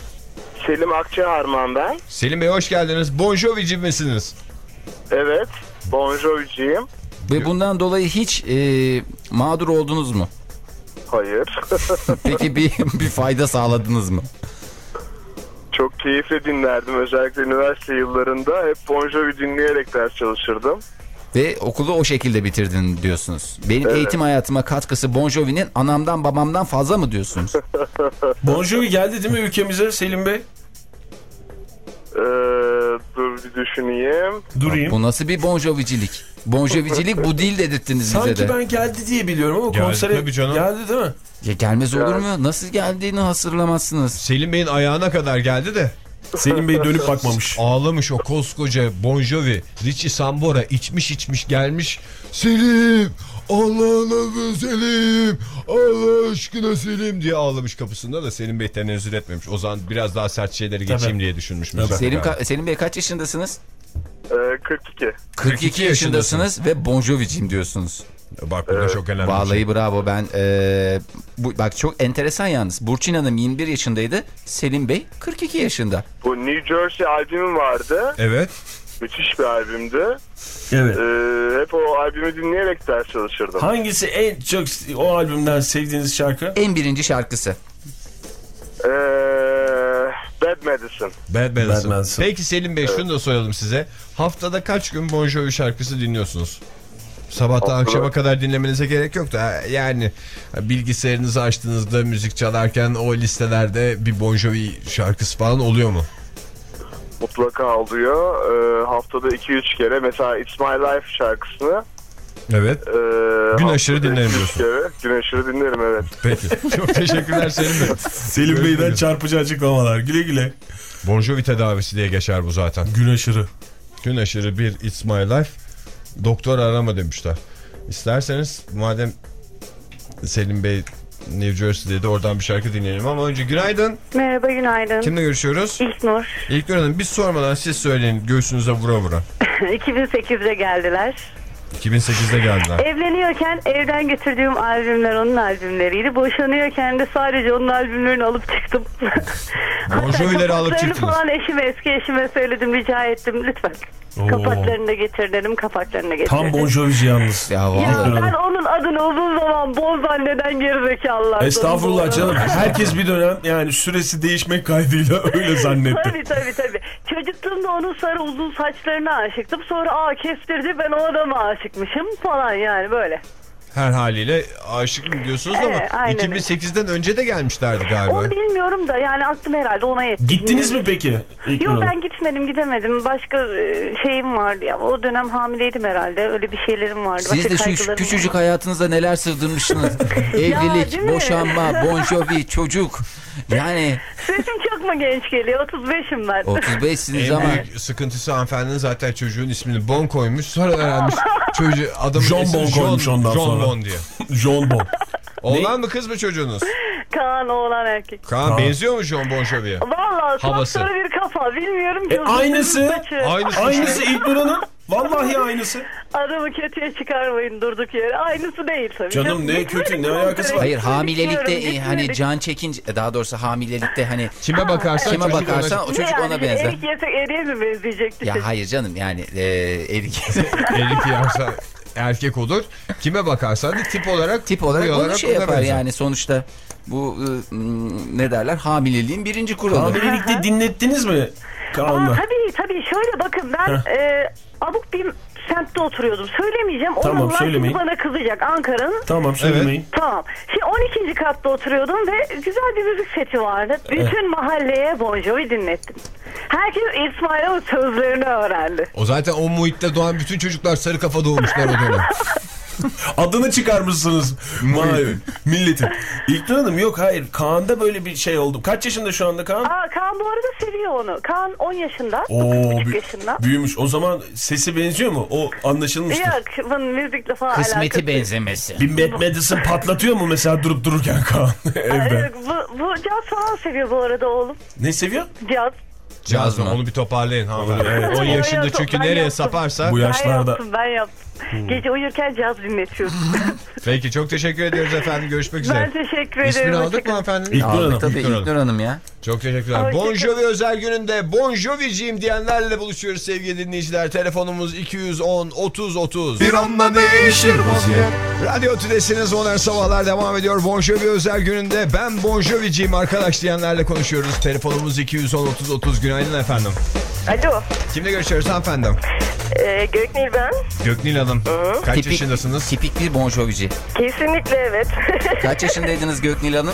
Selim Akçaharman ben. Selim Bey hoş geldiniz. Bon Jovi'ci misiniz? Evet. Bon Jovi'ciyim. Ve bundan dolayı hiç e, mağdur oldunuz mu? Hayır. Peki bir bir fayda sağladınız mı? Çok keyifle dinlerdim. Özellikle üniversite yıllarında hep Bon Jovi dinleyerek ders çalışırdım. Ve okulu o şekilde bitirdin diyorsunuz. Benim Evet. eğitim hayatıma katkısı Bon Jovi'nin anamdan babamdan fazla mı diyorsunuz? Bon Jovi geldi değil mi ülkemize Selim Bey? Ee, dur bir düşüneyim. Durayım. Bu nasıl bir Bon Jovi'cilik? Bon Jovi'cilik bu değil dedirttiniz bize Sanki de. ben geldi diye biliyorum ama Geldi konsere tabii canım. geldi değil mi? Ya gelmez olur Yani. mu? Nasıl geldiğini hatırlamazsınız. Selim Bey'in ayağına kadar geldi de Selim Bey dönüp bakmamış. ağlamış o koskoca Bon Jovi, Richie Sambora içmiş içmiş gelmiş. Selim, Allah'ın adı Selim, Allah aşkına Selim diye ağlamış kapısında da Selim Bey tenezzül etmemiş. O zaman biraz daha sert şeyleri geçeyim Tabii. diye düşünmüş. Selim, Ka- Selim Bey kaç yaşındasınız? Ee, kırk iki. kırk iki yaşındasınız ve Bon Jovi'ciyim diyorsunuz. Bak burada çok önemli. Vallahi bravo ben e, bu, bak çok enteresan yalnız. Burçin Hanım yirmi bir yaşındaydı. Selim Bey kırk iki yaşında. Bu New Jersey albümüm vardı. Evet. Müthiş bir albümdü. Evet. Ee, hep o albümü dinleyerek ders çalışırdım. Hangisi en çok o albümden sevdiğiniz şarkı? En birinci şarkısı. Ee, Bad Medicine. Bad Medicine. Bad Medicine. Peki Selim Bey şunu da soralım size. Haftada kaç gün Bon Jovi şarkısı dinliyorsunuz? Sabahtan Haftada. akşama kadar dinlemenize gerek yok da yani bilgisayarınızı açtığınızda müzik çalarken o listelerde bir Bon Jovi şarkısı falan oluyor mu? Mutlaka oluyor. Ee, haftada iki üç kere mesela It's My Life şarkısını Evet. e, Gün aşırı haftada dinlerim iki üç diyorsun. kere Gün aşırı dinlerim, evet. Peki. Çok teşekkürler Selim Bey. Selim Bey'den çarpıcı açıklamalar. Güle güle. Bon Jovi tedavisi diye geçer bu zaten. Gün aşırı. Gün aşırı bir It's My Life. Doktor arama demişler. İsterseniz madem Selim Bey New Jersey'de oradan bir şarkı dinleyelim ama önce günaydın. Merhaba, günaydın. Kimle görüşüyoruz? İlknur. İlknur Hanım biz sormadan siz söyleyin göğsünüze vura vura. iki bin sekizde geldiler. iki bin sekizde geldiler. Evleniyorken evden götürdüğüm albümler onun albümleriydi. Boşanıyorken de sadece onun albümlerini alıp çıktım. Bon Jovi'leri alıp kapaklarını çıktınız. falan eşime, eski eşime söyledim, rica ettim lütfen. Oo. Kapaklarını da getir dedim, kapaklarını da getir. Tam Bon Jovi'ci yalnız. Ya Ya vallahi. ben onun adını uzun zaman Bon zanneden gerizekalılar. Estağfurullah canım. Herkes bir dönem yani süresi değişmek kaydıyla öyle zannetti. Tabii tabii tabii. Çocukluğumda onun sarı uzun saçlarına aşıktım. Sonra aa kestirdi, ben o adama aşıkmışım falan, yani böyle. Her haliyle aşık mı diyorsunuz Evet, ama aynen iki bin sekizden önce de gelmişlerdi galiba. Onu bilmiyorum da yani aklım herhalde ona yetti. Gittiniz mi peki? İlk Yok, Nurhan? ben gitmedim, gidemedim. Başka e, şeyim vardı ya. O dönem hamileydim herhalde. Öyle bir şeylerim vardı. Siz Başka de şu kaygılarım küçücük vardı. hayatınızda neler sığdırmışsınız. Evlilik, değil mi? boşanma, Bon Jovi, çocuk. Yani Sesim çok mu genç geliyor? otuz beşim ben. otuz beşsiniz En ama büyük sıkıntısı hanımefendinin zaten çocuğun ismini Bon koymuş. Sonra öğrenmiş çocuğu adamın John ismi Bon John, koymuş ondan John sonra. Bon diye. John Bon. Oğlan mı kız mı çocuğunuz? Kaan oğlan erkek. Kaan Kaan. benziyor mu John Bon Jovi'ye? Valla Havası. sapsarı bir kafa. Bilmiyorum ki. E, uzun aynısı. saçı. Aynısı. Aynısı İlk Nurhan'ın. Vallahi aynısı. Adamı kötüye çıkarmayın durduk yere. Aynısı değil tabii. Canım, ne kötü, ne alakası var? hayır hamilelikte Gitmiyorum, e, hani gitmedik. can çekince daha doğrusu hamilelikte hani Kime bakarsan kime çocuk bakarsan ona- o çocuk Ne ona yani, benzer. Erik yesek eriye mi benzeyecekti? Ya hayır canım yani e, erik Erik yarsa erkek olur. Kime bakarsan da tip olarak tip olarak boy onu şey ona yapar benzer. yani sonuçta bu e, m, ne derler hamileliğin birinci kuralı. Hamilelikte dinlettiniz mi Aa, Kaan'la? tabii tabii, şöyle bakın ben e, abuk bir semtte oturuyordum. Söylemeyeceğim. Tamam, Onunla söylemeyin. bana kızacak Ankara'nın. Tamam, söylemeyin. Tamam. Şimdi on ikinci katta oturuyordum ve güzel bir müzik seti vardı. Bütün mahalleye Bon Jovi dinlettim. Herkes İsmail'in sözlerini öğrendi. O zaten o muhitte doğan bütün çocuklar sarı kafa doğmuşlar o dönem. Adını çıkarmışsınız. Vay milletin. İlk Hanım yok, hayır. Kaan'da böyle bir şey oldu. Kaç yaşında şu anda Kaan? Aa, Kaan bu arada seviyor onu. Kaan on yaşında. Oo, dokuz buçuk bü- yaşında. büyümüş. O zaman sesi benziyor mu? O anlaşılmıştır. Yok, bunun müzikle falan alakası. Kısmeti benzemesi. Bir Mad Madison patlatıyor mu mesela durup dururken Kaan evde? Evet, bu, bu caz falan seviyor bu arada oğlum. Ne seviyor? Caz. Caz mı? mı? Onu bir toparlayın hanımefendi. Evet. on yaşında Yok, çünkü ben nereye yaptım. saparsa. Bu Ben yaşlarda. yaptım, ben yaptım. Gece uyurken caz dinletiyorum. Peki çok teşekkür ediyoruz efendim. Görüşmek üzere. Ben teşekkür ederim. İsmini aldık mı Hoşçakalın. hanımefendinin? İlk Nur Hanım. Aldık tabii İlknur Hanım. İlknur Hanım ya. Çok teşekkürler. Hoşçakalın. Bon Jovi özel gününde Bon Jovi'ciyim diyenlerle buluşuyoruz sevgili dinleyiciler. Telefonumuz iki yüz on otuz otuz. Bir anda değişir vaziyet. Radyo Tülesi'niz Modern Sabahlar devam ediyor. Bon Jovi özel gününde ben Bon Jovi'ciyim arkadaş diyenlerle konuşuyoruz. Telefonumuz iki yüz on otuz otuz. Günaydın efendim. Alo. Kimle görüşüyoruz hanımefendi? Ee, Göknil ben. Göknil Hanım. Kaç Tipik, yaşındasınız? tipik bir Bon Jovi'ci. Kesinlikle evet. Kaç yaşındaydınız Göknil Hanım?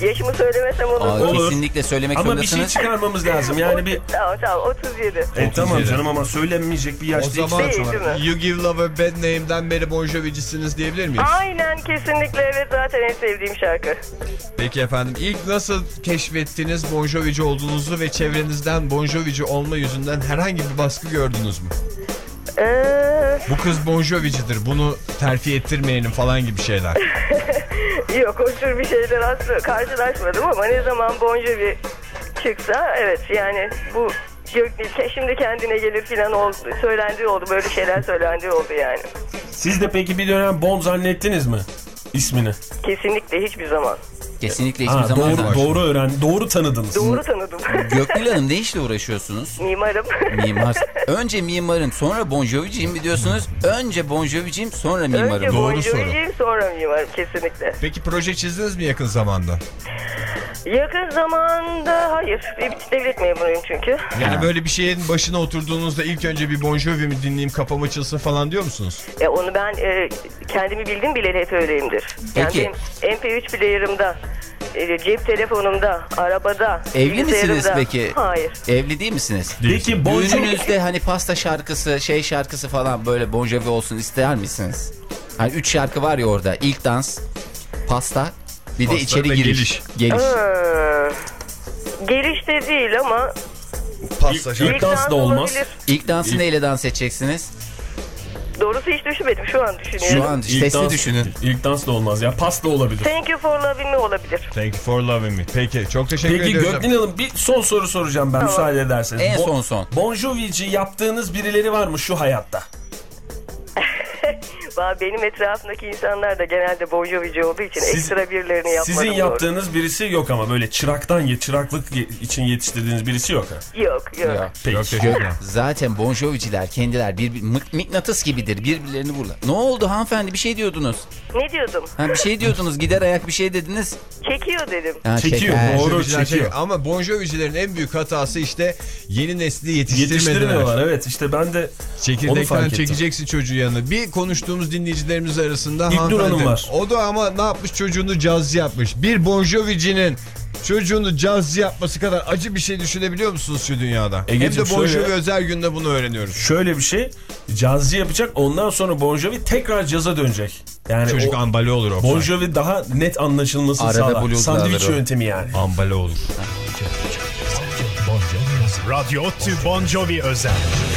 Yaşımı söylemesem olur. Aa, Olur. kesinlikle söylemek Ama bir zorundasınız. şey çıkarmamız lazım. Yani bir... Tamam tamam otuz yedi. E tamam canım ama söylenmeyecek bir yaş O değil. zaman Değil, değil mi? You Give Love a Bad Name'den beri Bon Jovi'cisiniz diyebilir miyiz? Aynen kesinlikle evet zaten en sevdiğim şarkı. Peki efendim, ilk nasıl keşfettiniz Bon Jovi'ci olduğunuzu ve çevrenizden Bon Jovi'ci olma yüzünden herhangi bir baskı gördünüz mü? Ee, Bu kız Bon Jovi'cidir, bunu terfi ettirmeyelim falan gibi şeyler. yok o tür bir şeyler aslında karşılaşmadım ama ne zaman Bon Jovi çıksa evet yani bu Göknil şimdi kendine gelir filan oldu, söylendiği oldu, böyle şeyler söylendiği oldu yani. Siz de peki bir dönem Bon zannettiniz mi ismini? Kesinlikle hiçbir zaman. Kesinlikle hiçbir Ha, zaman. doğru, doğru öğren, doğru tanıdınız. Doğru tanıdım. Göknil Hanım ne işle uğraşıyorsunuz? Mimarım. Mimar. Önce mimarım sonra Bon Jovi'ciyim mi diyorsunuz? Önce Bon Jovi'ciyim sonra mimarım. Önce Doğru Bon soru. Jovi'ciyim sonra mimarım kesinlikle. Peki proje çizdiniz mi yakın zamanda? Yakın zamanda hayır. Devlet memuruyum çünkü. Yani böyle bir şeyin başına oturduğunuzda ilk önce bir Bon Jovi mi dinleyeyim, kafam açılsın falan diyor musunuz? E, onu ben e, kendimi bildim bileli hep öyleyimdir. Yani Peki. benim M P üç player'ımda, e, cep telefonumda, arabada, Evli misiniz bilgisayarımda- peki? Hayır. Evli değil misiniz? Peki Bon Jovi... Düğününüzde hani pasta şarkısı, şey şarkısı falan böyle Bon Jovi olsun ister misiniz? Hani üç şarkı var ya orada. İlk dans, pasta, bir de Pasta içeri ve giriş. geliş. Geliş. Ee, gelişte değil ama Pasta İlk- şarkı. İlk dans da olmaz. olabilir. İlk dansı neyle dans edeceksiniz? Doğrusu hiç düşünmedim. Şu an düşünüyorum. Şu an İlk sesli dans, düşünün. İlk dans da olmaz ya. Pas da olabilir. Thank you for loving me olabilir. Thank you for loving me. Peki, çok teşekkür Peki ediyorum. Göknil Hanım bir son soru soracağım ben müsaade ederseniz. En Bon- son son. Bon Jovi'ci yaptığınız birileri var mı şu hayatta? Valla benim etrafımdaki insanlar da genelde Bon Jovi'ci olduğu için Siz- ekstra birilerini yapmadım. Sizin doğru. yaptığınız birisi yok ama böyle çıraktan ye, çıraklık ye- için yetiştirdiğiniz birisi yok ha. Yok yok. Ya. Peki. Çok teşekkür ederim. Zaten Bon Jovi'ciler kendiler bir, bir mık- mıknatıs gibidir. Birbirlerini vururlar. Ne oldu hanımefendi, bir şey diyordunuz. Ne diyordum? Ha, bir şey diyordunuz, gider ayak bir şey dediniz. Çekiyor dedim. Ha, Çekiyor, şeker. doğru. Jovi'ciler çekiyor. şey- Ama Bon Jovi'cilerin en büyük hatası işte yeni nesli yetiştirmediler. Yetiştirmiyorlar evet işte ben de onu Çekirdekten fark ettim. çekeceksin çocuğu yanına. Bir konuştuğumuz dinleyicilerimiz arasında İlknur hanımefendi. Hanım var. O da ama ne yapmış, çocuğunu cazcı yapmış. Bir Bon Jovi'cinin çocuğunu cazcı yapması kadar acı bir şey düşünebiliyor musunuz şu dünyada? Egeciğim, Hem de Bon şöyle- Jovi özel günde bunu öğreniyoruz. Şöyle bir şey, cazcı yapacak ondan sonra Bon Jovi tekrar caza dönecek. Yani Çocuk o, ambale olur o. Bon Jovi daha net anlaşılmasını Arada sağlar. blues Sandviç alır o. yöntemi yani. Ambale olur. Radyo Ottu Bon Jovi özel.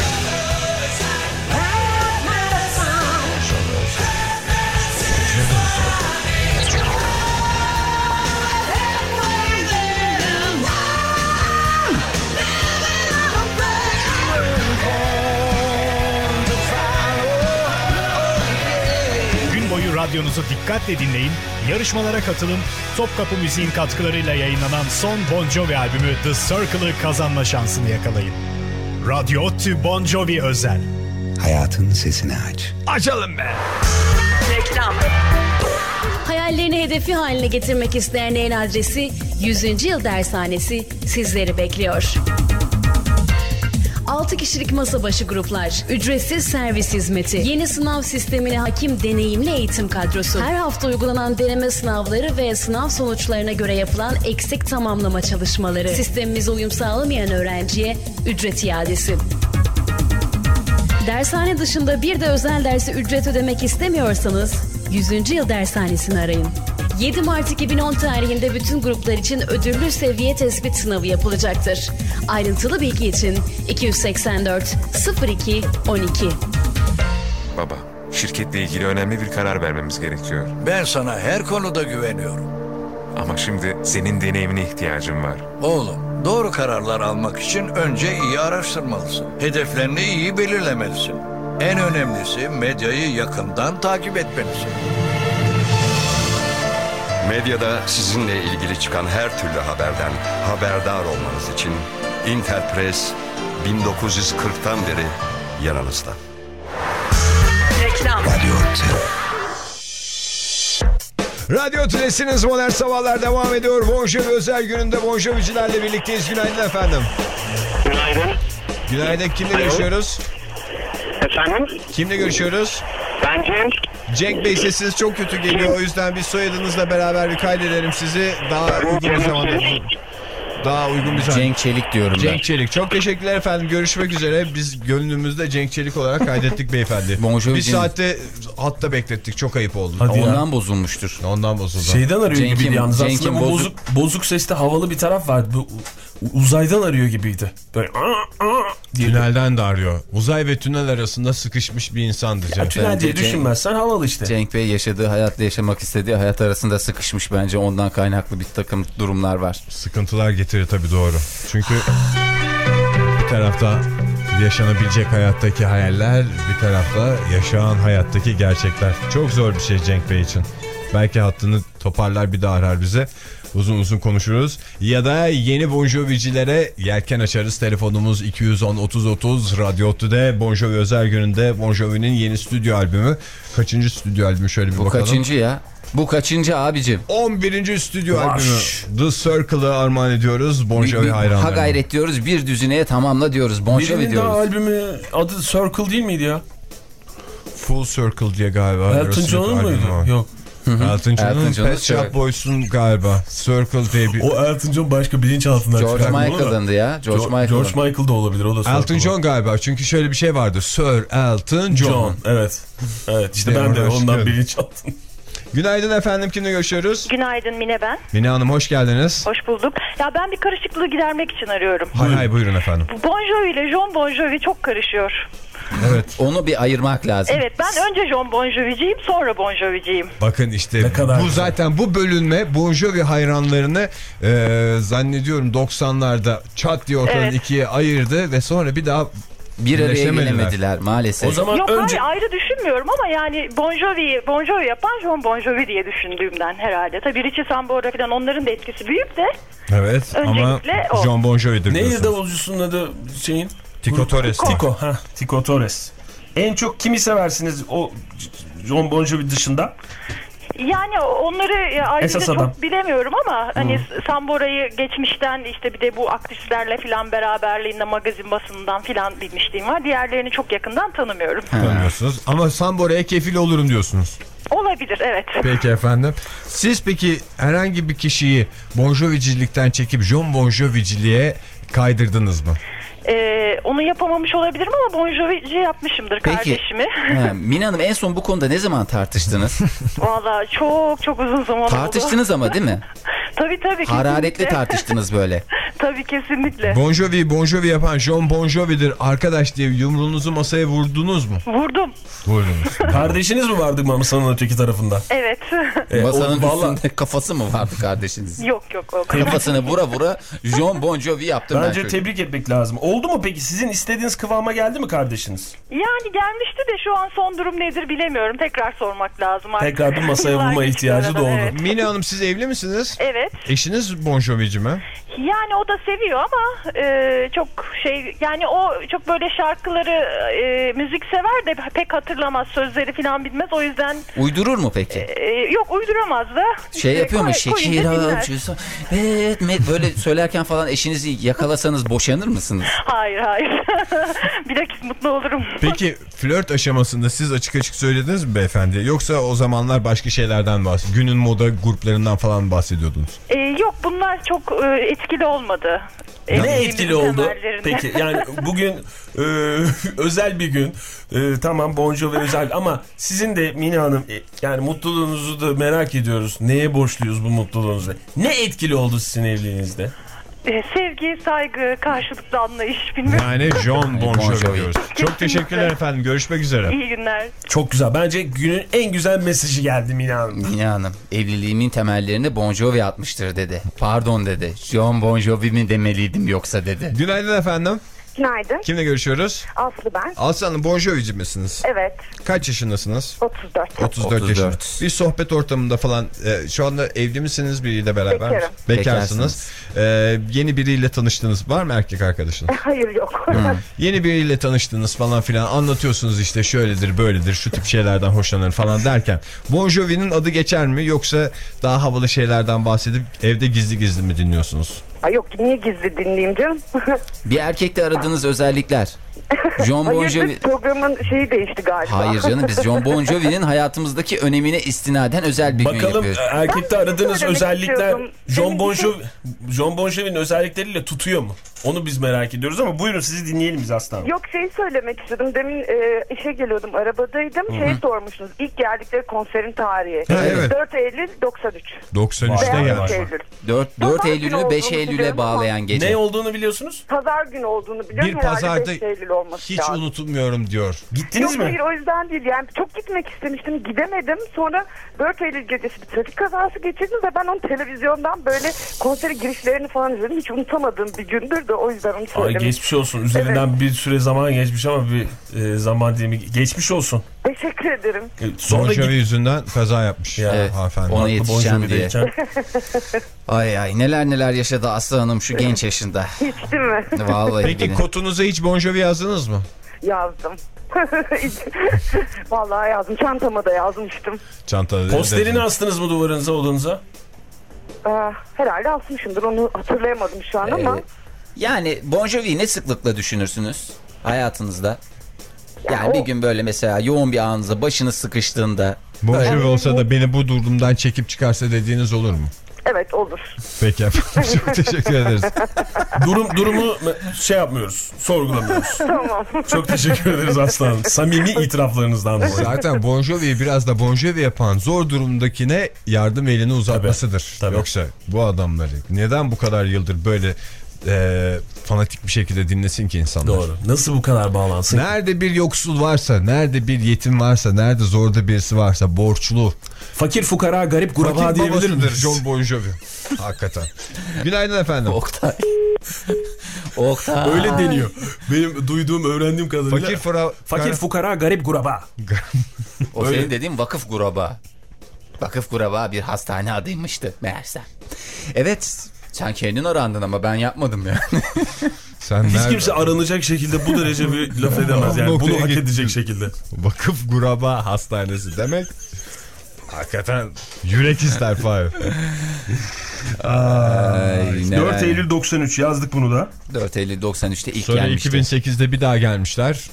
Gün boyu radyonuzu dikkatle dinleyin, yarışmalara katılın, Topkapı Müziğin katkılarıyla yayınlanan son Bon Jovi albümü The Circle'ı kazanma şansını yakalayın. Radyo Ottu Bon Jovi özel. Hayatın sesini aç. Açalım be. Reklam. Hayallerini hedefi haline getirmek isteyenlerin adresi yüzüncü Yıl Dershanesi sizleri bekliyor. altı kişilik masa başı gruplar, ücretsiz servis hizmeti, yeni sınav sistemine hakim deneyimli eğitim kadrosu, her hafta uygulanan deneme sınavları ve sınav sonuçlarına göre yapılan eksik tamamlama çalışmaları, sistemimize uyum sağlamayan öğrenciye ücret iadesi. Dershane dışında bir de özel derse ücret ödemek istemiyorsanız yüzüncü Yıl Dershanesi'ni arayın. yedi Mart iki bin on tarihinde bütün gruplar için ödüllü seviye tespit sınavı yapılacaktır. Ayrıntılı bilgi için iki yüz seksen dört sıfır iki on iki. Baba, şirketle ilgili önemli bir karar vermemiz gerekiyor. Ben sana her konuda güveniyorum. Ama şimdi senin deneyimine ihtiyacım var. Oğlum, doğru kararlar almak için önce iyi araştırmalısın. Hedeflerini iyi belirlemelisin. En önemlisi medyayı yakından takip etmelisin. Medyada sizinle ilgili çıkan her türlü haberden haberdar olmanız için Interpress bin dokuz yüz kırktan beri yanınızda. Reklam. Radyo Ottu. Radyo Tülesi'niz Modern Sabahlar devam ediyor. Bon Jovi özel gününde Bon Jovi'cilerle birlikteyiz. Günaydın efendim. Günaydın. Günaydın. Kimle görüşüyoruz? Efendim? Kimle görüşüyoruz? Ben Cem. Cenk Bey sesiniz çok kötü geliyor. O yüzden biz soyadınızla beraber bir kaydedelim sizi. Daha uygun bir zamanda. Daha uygun bir zaman. Cenk Çelik diyorum Cenk ben. Çelik. Çok teşekkürler efendim. Görüşmek üzere. Biz gönlümüzde Cenk Çelik olarak kaydettik beyefendi. Bonjour bir Cenk. saatte hatta beklettik. Çok ayıp oldu. Hadi Ondan ya. bozulmuştur. Ondan bozuldu. Şeyden arıyor Cenk'in- gibiydi yalnız. Cenk'in Aslında bu bozuk- bozuk, bozuk seste havalı bir taraf vardı. Bu, uzaydan arıyor gibiydi. Böyle aa, aa diye. Tünelden de arıyor. Uzay ve tünel arasında sıkışmış bir insandı Ya, Cenk. tünel diye Bence Cenk- düşünmezsen havalı işte. Cenk Bey yaşadığı hayatla yaşamak istediği hayat arasında sıkışmış, bence ondan kaynaklı bir takım durumlar var. Sıkıntılar getirir tabii, doğru. Çünkü bir tarafta yaşanabilecek hayattaki hayaller, bir tarafta yaşanan hayattaki gerçekler. Çok zor bir şey Cenk Bey için. Belki hattını toparlar, bir daha arar bize. Uzun uzun konuşuruz. Ya da yeni Bon Jovi'cilere yelken açarız. Telefonumuz iki yüz on otuz otuz. Radyo Ottu'da Bon Jovi özel gününde Bon Jovi'nin yeni stüdyo albümü. Kaçıncı stüdyo albümü, şöyle bir Bu bakalım. kaçıncı ya? Bu kaçıncı abicim? on birinci stüdyo Vaş. albümü. The Circle'ı armağan ediyoruz Bon Bir- Jovi bir- hayranlarına. Ha gayret diyoruz, bir düzineye tamamla diyoruz. Bon Jovi Birinin daha diyoruz. albümü adı Circle değil miydi ya? Full Circle diye galiba. Elton Aerosmith John'un albümü muydu? var. Yok. Elton John'un Elton John'un Pet Shop Circle. Boys'un galiba. Circle diye bir... O Elton John başka bilinçaltından George çıkardı onu da. Michael'ındı ya. George Jo- Michael. George Michael da olabilir. O da Circle. Elton John galiba, çünkü şöyle bir şey vardı. Sir Elton John. John. Evet. Evet işte Diye ben de oradan ondan çıkıyorum. bilinçaltım. Günaydın efendim, kimle görüşüyoruz? Günaydın Mine ben. Mine Hanım hoş geldiniz. Hoş bulduk. Ya ben bir karışıklığı gidermek için arıyorum. Hay hay, buyurun efendim. Bon Jovi ile John Bon Jovi çok karışıyor. Evet. Onu bir ayırmak lazım. Evet, ben önce John Bon Jovi'ciyim, sonra Bon Jovi'ciyim. Bakın işte kadar bu güzel. zaten bu bölünme Bon Jovi hayranlarını e, zannediyorum doksanlarda çat diye ortadan Evet. ikiye ayırdı ve sonra bir daha Bir araya birleşemediler. gelemediler maalesef. O zaman Yok önce... hayır, ayrı düşünmüyorum ama yani Bon Jovi, Bon Jovi yapan John Bon Jovi diye düşündüğümden herhalde. Tabii Richie Sambora falan, onların da etkisi büyük de. Evet ama Öncelikle o. John Bon Jovi'dir Neydi diyorsunuz. davulcusunun adı şeyin? Tico Torres. Tico. Ha, Tico Torres. En çok kimi seversiniz o John Bon Jovi dışında? Yani onları ayrıca Esas çok adam. bilemiyorum ama hani Sambora'yı geçmişten, işte bir de bu aktrislerle filan beraberliğinde magazin basınından filan bilmişliğim var. Diğerlerini çok yakından tanımıyorum. Tanımıyorsunuz ama Sambora'ya kefil olurum diyorsunuz. Olabilir, evet. Peki efendim. Siz peki herhangi bir kişiyi Bon Jovi'cilikten çekip John Bon Jovi'ciliğe kaydırdınız mı? Ee, onu yapamamış olabilirim ama Bon Jovi'ci yapmışımdır Peki. kardeşimi. Ha, Mine Hanım, en son bu konuda ne zaman tartıştınız? Valla çok çok uzun zaman oldu. Tartıştınız ama değil mi? Tabii tabii. Hararetli kesinlikle. tartıştınız böyle. Tabii kesinlikle. Bon Jovi, Bon Jovi yapan John Bon Jovi'dir arkadaş diye yumruğunuzu masaya vurdunuz mu? Vurdum. Vurdunuz. Kardeşiniz mi vardı masanın öteki tarafında? Evet. E, Masanın o, vallahi- üstünde kafası mı vardı kardeşiniz? Yok yok. O Kafasını vura vura John Bon Jovi yaptım ben. Bence çocuğum. tebrik etmek lazım. Oldu mu peki? Sizin istediğiniz kıvama geldi mi kardeşiniz? Yani gelmişti de şu an son durum nedir bilemiyorum. Tekrar sormak lazım artık. Tekrar bir masaya Yıllar vurma geçti ihtiyacı aradan, doğdu. Evet. Mine Hanım, siz evli misiniz? Evet. Eşiniz Bon Jovi'ci mi? Yani o da seviyor ama e, çok şey, yani o çok böyle şarkıları e, müzik sever de pek hatırlamaz, sözleri falan bilmez, o yüzden Uydurur mu peki? e, yok uyduramaz da. Şey İşte yapıyor mu? koy- koyunca Şekil dinler. avcısı. Evet, met böyle söylerken falan eşinizi yakalasanız boşanır mısınız? Hayır hayır. Bilakis mutlu olurum. Peki flört aşamasında siz açık açık söylediniz mi beyefendi? Yoksa o zamanlar başka şeylerden bahsediyorsunuz? Günün moda gruplarından falan bahsediyordunuz. E, yok bunlar çok e, etkili olmadı. Ne Evliliğimizin etkili oldu? temellerinde. Peki yani bugün e, özel bir gün. E, tamam Bon Jovi özel ama sizin de Mine Hanım e, yani mutluluğunuzu da merak ediyoruz. Neye borçluyuz bu mutluluğunuza? Ne etkili oldu sizin evliliğinizde? E, sevgi, saygı, karşılıklı anlayış, bilmem. Yani John Bon Bon Jovi Jovi. diyoruz. Çok Kesinlikle. teşekkürler efendim. Görüşmek üzere. İyi günler. Çok güzel. Bence günün en güzel mesajı geldi Mine Hanım. Mine Hanım, evliliğimin temellerini Bon Jovi atmıştır dedi. Pardon dedi. John Bon Jovi mi demeliydim yoksa dedi. Günaydın efendim. Günaydın. Kimle görüşüyoruz? Aslı ben. Aslı Hanım, Bon Jovi'ci misiniz? Evet. Kaç yaşındasınız? otuz dört. otuz dört otuz dört. yaşında. Bir sohbet ortamında falan e, şu anda evli misiniz biriyle beraber? Bekarım. Bekarsınız. E, yeni biriyle tanıştınız. Var mı erkek arkadaşınız? Hayır yok. Yeni biriyle tanıştınız falan filan, anlatıyorsunuz işte şöyledir böyledir şu tip şeylerden hoşlanır falan derken Bon Jovi'nin adı geçer mi, yoksa daha havalı şeylerden bahsedip evde gizli gizli mi dinliyorsunuz? Ay yok, niye gizli dinleyeyim canım? Bir erkekte aradığınız özellikler. John Bon Hayırdır, Jovi... programın şeyi değişti galiba. Hayır canım, biz John Bon Jovi'nin hayatımızdaki önemine istinaden özel bir gün Bakalım yapıyoruz. erkekte aradığınız söylemek özellikler istiyordum. John Bon Benim Jovi, John Bon Jovi'nin özellikleriyle tutuyor mu? Onu biz merak ediyoruz ama buyurun sizi dinleyelim biz aslanım. Yok şeyi söylemek istedim. Demin e, işe geliyordum, arabadaydım. Şeyi sormuşsunuz. İlk geldikleri konserin tarihi. Ha, evet. dört Eylül doksan üç. doksan üçte Vay, geldi. vay, vay. Eylül. dört, dört Eylül'ü beş Eylül'e bağlayan gece. Ne olduğunu biliyorsunuz? Pazar günü olduğunu biliyorum. Bir Herhalde pazarda beş Eylül olması hiç lazım. unutulmuyorum diyor. Gittiniz Yok mi? hayır, o yüzden değil. Yani çok gitmek istemiştim. Gidemedim. Sonra dört Eylül gecesi bir trafik kazası geçirdim ve ben onun televizyondan böyle konsere girişlerini falan izledim. Hiç unutamadığım bir gündür de o yüzden onu Ay, söyledim. geçmiş olsun. Üzerinden bir süre zaman geçmiş ama bir e, zaman dilimi geçmiş olsun. Teşekkür ederim. E, Bon Sonra Jovi git. yüzünden kaza yapmış. Ya, Evet, hanımefendi. ona Bon yetişeceğim Jovi diye. diyeceğim. Ay ay, neler neler yaşadı Aslı Hanım şu genç yaşında. Hiç değil mi? Vallahi Peki billahi. kotunuza hiç Bon Jovi yazdınız mı? Yazdım. Vallahi yazdım. Çantama da yazmıştım. Çantada. Posterini astınız mı duvarınıza, odanıza? Aa, herhalde asmışımdır. Onu hatırlayamadım şu an ama. Ee, yani Bon Jovi'yi ne sıklıkla düşünürsünüz hayatınızda? Yani o- bir gün böyle mesela yoğun bir anınızda başınız sıkıştığında. Bon böyle- Jovi olsa da beni bu durumdan çekip çıkarsa dediğiniz olur mu? Evet olur. Peki efendim. Çok teşekkür ederiz. Durum durumu şey yapmıyoruz, sorgulamıyoruz. Tamam. Çok teşekkür ederiz aslanım. Samimi itiraflarınızdan dolayı. Zaten Bon Jovi'yi biraz da Bon Jovi yapan zor durumdakine yardım elini uzatmasıdır. Tabii, tabii. Yoksa bu adamları neden bu kadar yıldır böyle e, fanatik bir şekilde dinlesin ki insanlar? Doğru. Nasıl bu kadar bağlansın? Nerede bir yoksul varsa, nerede bir yetim varsa, nerede zorda birisi varsa, borçlu. Fakir fukara garip guraba Fakir diyebilir babasıdır miyiz? John Bon Jovi. Hakikaten. Günaydın efendim. Oktay. Oktay. Öyle deniyor. Benim duyduğum, öğrendiğim kadarıyla. Fakir fura... Fakir fukara garip guraba. O Öyle. senin dediğin vakıf guraba. Vakıf guraba bir hastane adıymıştı meğerse. Evet, sen kendin arandın ama ben yapmadım yani. Sen Hiç nerede? kimse aranacak şekilde bu derece bir laf edemez yani. Noktaya Bunu hak gittin. edecek şekilde. Vakıf Guraba Hastanesi demek hakikaten yürek ister Fahir. Ay, neler. dört Eylül doksan üç yazdık bunu da. dört Eylül doksan üçte ilk Sonra gelmişti. iki bin sekizde bir daha gelmişler.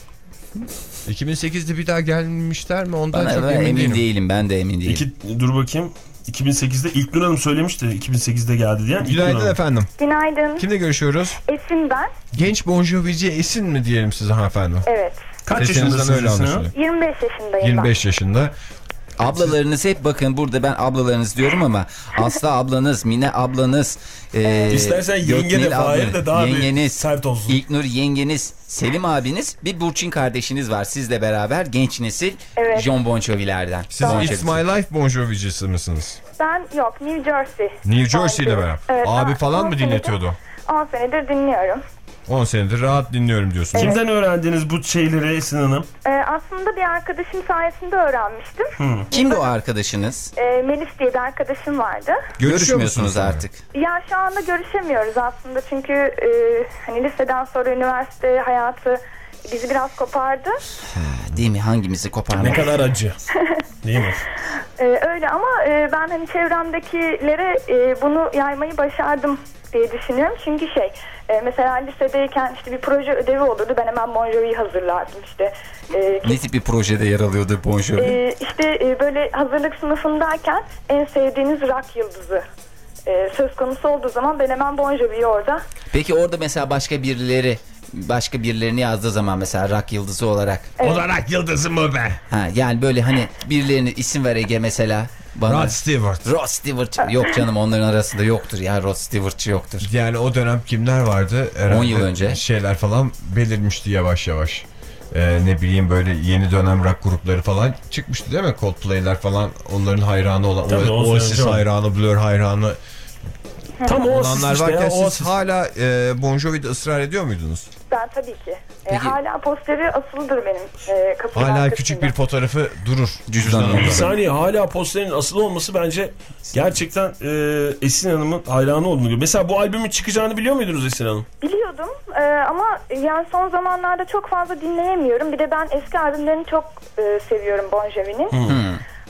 iki bin sekizde bir daha gelmişler mi? Ondan Bana, çok ben emin, emin değilim. değilim. Ben de emin değilim. İki, dur bakayım. iki bin sekizde İlknur Hanım söylemişti iki bin sekizde geldi diyen. İlknur Günaydın Hanım. efendim. Günaydın. Kimle görüşüyoruz? Esin ben. Genç Bon Jovi'ci Esin mi diyelim size hanımefendi? Evet. Kaç Sesinizden yaşındasınız öyle Esin anlaşılıyor. yirmi beş yaşındayım yirmi beş yaşında. Ablalarınız hep bakın burada ben ablalarınız diyorum ama Aslı ablanız, Mine ablanız, e, İstersen yenge de Göknil Fahir ablanız, de daha bir yengeniz, sert olsun. İlknur yengeniz, Selim abiniz, bir Burçin kardeşiniz var sizle beraber genç nesil Evet. John Bon Jovi'lerden. Siz Bon It's Jovi'si. My Life Bon Jovi'cisi misiniz? Ben yok New Jersey. New Jersey ile beraber. Evet, Abi ben falan on mı senedir- dinletiyordu? on senedir dinliyorum. on senedir rahat dinliyorum diyorsun. Kimden öğrendiniz bu şeyleri Esin Hanım? Ee, aslında bir arkadaşım sayesinde öğrenmiştim. Kimdi o arkadaşınız? Ee, Melis diye bir arkadaşım vardı. Görüşmüyorsunuz artık. Ya şu anda görüşemiyoruz aslında çünkü e, hani liseden sonra üniversite hayatı bizi biraz kopardı. Değil mi? Hangimizi Ne koparmak? kadar acı. Değil mi? Ee, öyle ama e, ben hani çevremdekilere e, bunu yaymayı başardım diye düşünüyorum. Çünkü şey e, mesela lisedeyken işte bir proje ödevi olurdu. Ben hemen Bon Jovi'yi hazırlardım işte. E, Ne tip bir projede yer alıyordu Bon Jovi? e, işte e, böyle hazırlık sınıfındayken en sevdiğiniz rock yıldızı e, söz konusu olduğu zaman ben hemen Bon Jovi'yi orada. Peki orada mesela başka birileri başka birilerini yazdığı zaman mesela rock yıldızı olarak. Evet. O da rock yıldızı mı be? Ha, yani böyle hani birilerini isim ver Ege mesela. Bana. Rod Stewart. Rod Stewart. Yok canım onların arasında yoktur ya. Rod Stewart'çı yoktur. Yani o dönem kimler vardı? Herhalde on yıl önce. Şeyler falan belirmişti yavaş yavaş. Ee, ne bileyim böyle yeni dönem rock grupları falan çıkmıştı değil mi? Coldplay'ler falan onların hayranı olan. Tabii, o, on Oasis sene önce hayranı, Blur hayranı. Tam o Olanlar işte varken ya, siz Oasis. hala e, Bon Jovi'de ısrar ediyor muydunuz? Ben tabii ki. E, Peki. hala posteri asılıdır benim e, kapımın Hala arkasında. küçük bir fotoğrafı durur. Cüzdanında. Bir saniye hala posterin asıl olması bence gerçekten e, Esin Hanım'ın hayranı olduğunu görüyor. Mesela bu albümün çıkacağını biliyor muydunuz Esin Hanım? Biliyordum e, ama yani son zamanlarda çok fazla dinleyemiyorum. Bir de ben eski albümlerini çok e, seviyorum Bon Jovi'nin. Hmm.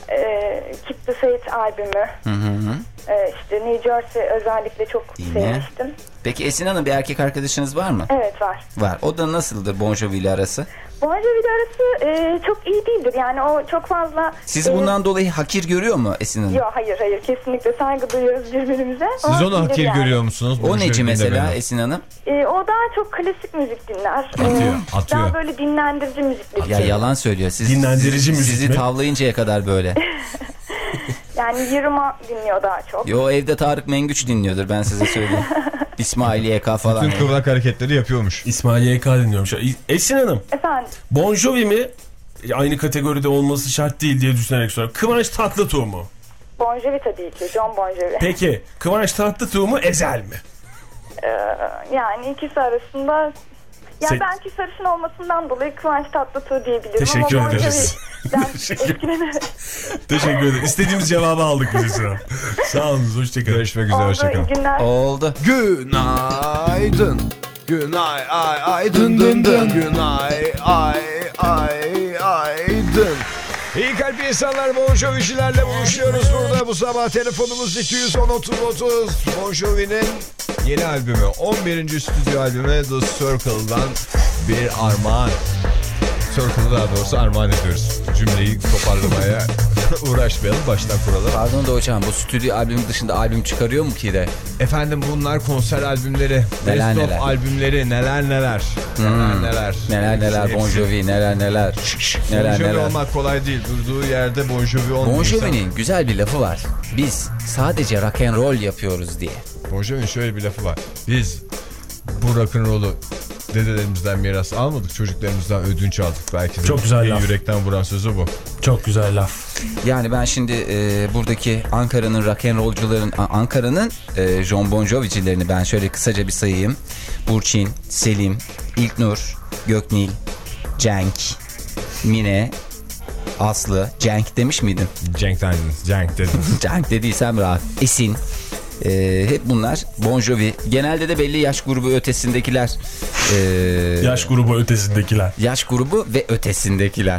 e, Keep the Faith albümü. Hı hı. E, işte New Jersey özellikle çok Yine. sevmiştim. Peki Esin Hanım, bir erkek arkadaşınız var mı? Evet, var. Var. O da nasıldır Bon Jovi ile arası? Bon Jovi ile arası e, çok iyi değildir. Yani o çok fazla... Siz e, bundan dolayı hakir görüyor mu Esin Hanım? Yok, hayır hayır, kesinlikle saygı duyuyoruz birbirimize. Siz onu hakir yani. görüyor musunuz? O neci mesela Esin Hanım? E, o daha çok klasik müzik dinler. Atıyor, E, atıyor. Daha böyle dinlendirici müzikler. Ya yalan söylüyor. Siz, Dinlendirici siz, müzik Sizi mi? tavlayıncaya kadar böyle. Yani yürüme dinliyor daha çok. Yo, evde Tarık Mengüç dinliyordur, ben size söyleyeyim. İsmail Y K falan. Bütün kıvrak hareketleri yapıyormuş. İsmail Y K dinliyormuş. Esin Hanım. Efendim? Bon Jovi mi? Aynı kategoride olması şart değil diye düşünerek soruyorum. Kıvanç Tatlıtuğ mu? Bon Jovi tabii ki. John Bon Jovi. Peki Kıvanç Tatlıtuğ mu, Ezel mi? Ee, yani ikisi arasında... Ya Se- belki sarışın olmasından dolayı Kıvanç Tatlıtuğ diyebilirim. Teşekkür ama ederiz. Teşekkür ederim. İstediğimiz cevabı aldık biz Esra. Sağ olun. Hoşçakalın. Görüşmek üzere. Oldu, Hoşçakalın. iyi günler. Oldu. Günaydın. Günay ay ay dın dın dın. Günay ay ay ay dın. İyi kalpli insanlar, Bon Jovi'cilerle buluşuyoruz burada. Bu sabah telefonumuz iki yüz on otuz otuz. Bon Jovi'nin yeni albümü, on birinci stüdyo albümü The Circle'dan bir armağan. Circle'ı daha doğrusu armağan ediyoruz. Cümleyi toparlamaya uğraşmayalım, baştan kuralım. Pardon da hocam, bu stüdyo albüm dışında albüm çıkarıyor mu ki de? Efendim bunlar konser albümleri, Neler best of neler. albümleri, neler neler. Hmm. Neler neler. Neler neler Bon Jovi, neler neler. Neler Bon Jovi neler. olmak kolay değil. Durduğu yerde Bon Jovi olmuyor. Bon Jovi'nin güzel bir lafı var. Biz sadece rock and roll yapıyoruz diye. Bon Jovi'nin şöyle bir lafı var. Biz bu rock'n'roll'u dedelerimizden miras almadık, çocuklarımızdan ödünç aldık. Belki de çok güzel laf. Yürekten vuran sözü bu. Çok güzel laf. Yani ben şimdi e, buradaki Ankara'nın rock and rollcuların, Ankara'nın e, John Bon Jovi'cilerini ben şöyle kısaca bir sayayım. Burçin, Selim, İlknur, Göknil, Cenk, Mine, Aslı. Cenk demiş miydin? Cenk dediniz. Cenk dedim. Cenk dediysem rahat. Esin. Ee, hep bunlar Bon Jovi. Genelde de belli yaş grubu ötesindekiler. Ee, yaş grubu ötesindekiler. Yaş grubu ve ötesindekiler.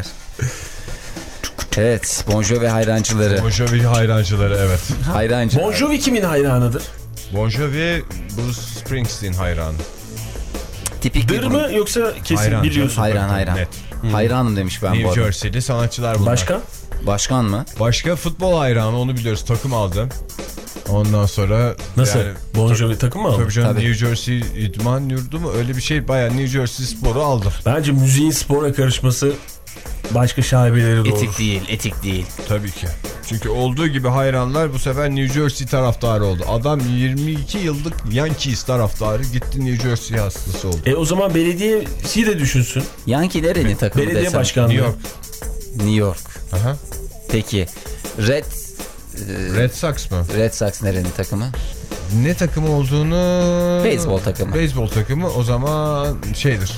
Evet, Bon Jovi hayrancıları. Bon Jovi hayrancıları, evet. Hayrancı. Bon Jovi kimin hayranıdır? Bon Jovi Bruce Springsteen hayranı. Tipik Dır mı yoksa kesin hayran, biliyorsun? Hayran hayran. Net. Hmm. Hayranım demiş ben New bu arada. New Jersey'li sanatçılar bunlar. Başka? Başkan mı? Başka futbol hayranı, onu biliyoruz, takım aldı. Ondan sonra... Nasıl? Yani, Bon Jovi takım mı aldı? Tabii canım, tabii. New Jersey idman yurdu mu? Öyle bir şey, bayağı New Jersey sporu aldı. Bence müziğin spora karışması başka şaibeleri doğru. Etik değil, etik değil. Tabii ki. Çünkü olduğu gibi hayranlar bu sefer New Jersey taraftarı oldu. Adam yirmi iki yıllık Yankees taraftarı, gitti New Jersey hastası oldu. E o zaman belediyesi de düşünsün. Yankee nerenin takımı Belediye desem? başkanlığı. New York. New York. Aha. Peki Red e, Red Sox mı? Red Sox nerenin takımı? Ne takımı olduğunu... Beyzbol takımı. Beyzbol takımı o zaman şeydir.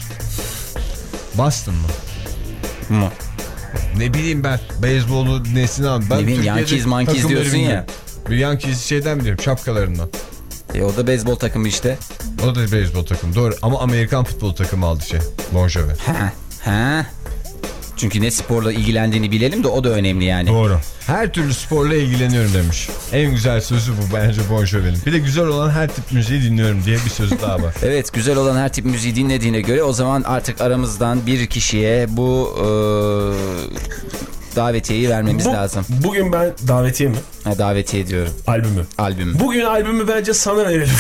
Boston mı? Mu? Ne bileyim ben. Beyzbolu nesini anladım. Ben ne bileyim, Yankees Monkees diyorsun ya. Bir Yankees şeyden biliyorum, şapkalarından. E o da beyzbol takımı işte. O da beyzbol takımı, doğru. Ama Amerikan futbol takımı aldı şey. Bon Jovi. Ha, ha. Çünkü ne sporla ilgilendiğini bilelim de o da önemli yani. Doğru. Her türlü sporla ilgileniyorum demiş. En güzel sözü bu bence Bon Jovi'nin. Bir de güzel olan her tip müziği dinliyorum diye bir sözü daha var. Evet, güzel olan her tip müziği dinlediğine göre o zaman artık aramızdan bir kişiye bu e, davetiyeyi vermemiz bu, lazım. Bugün ben davetiye mi? Ha, davetiye diyorum. Albümü. Albümü. Bugün albümü bence sana verelim.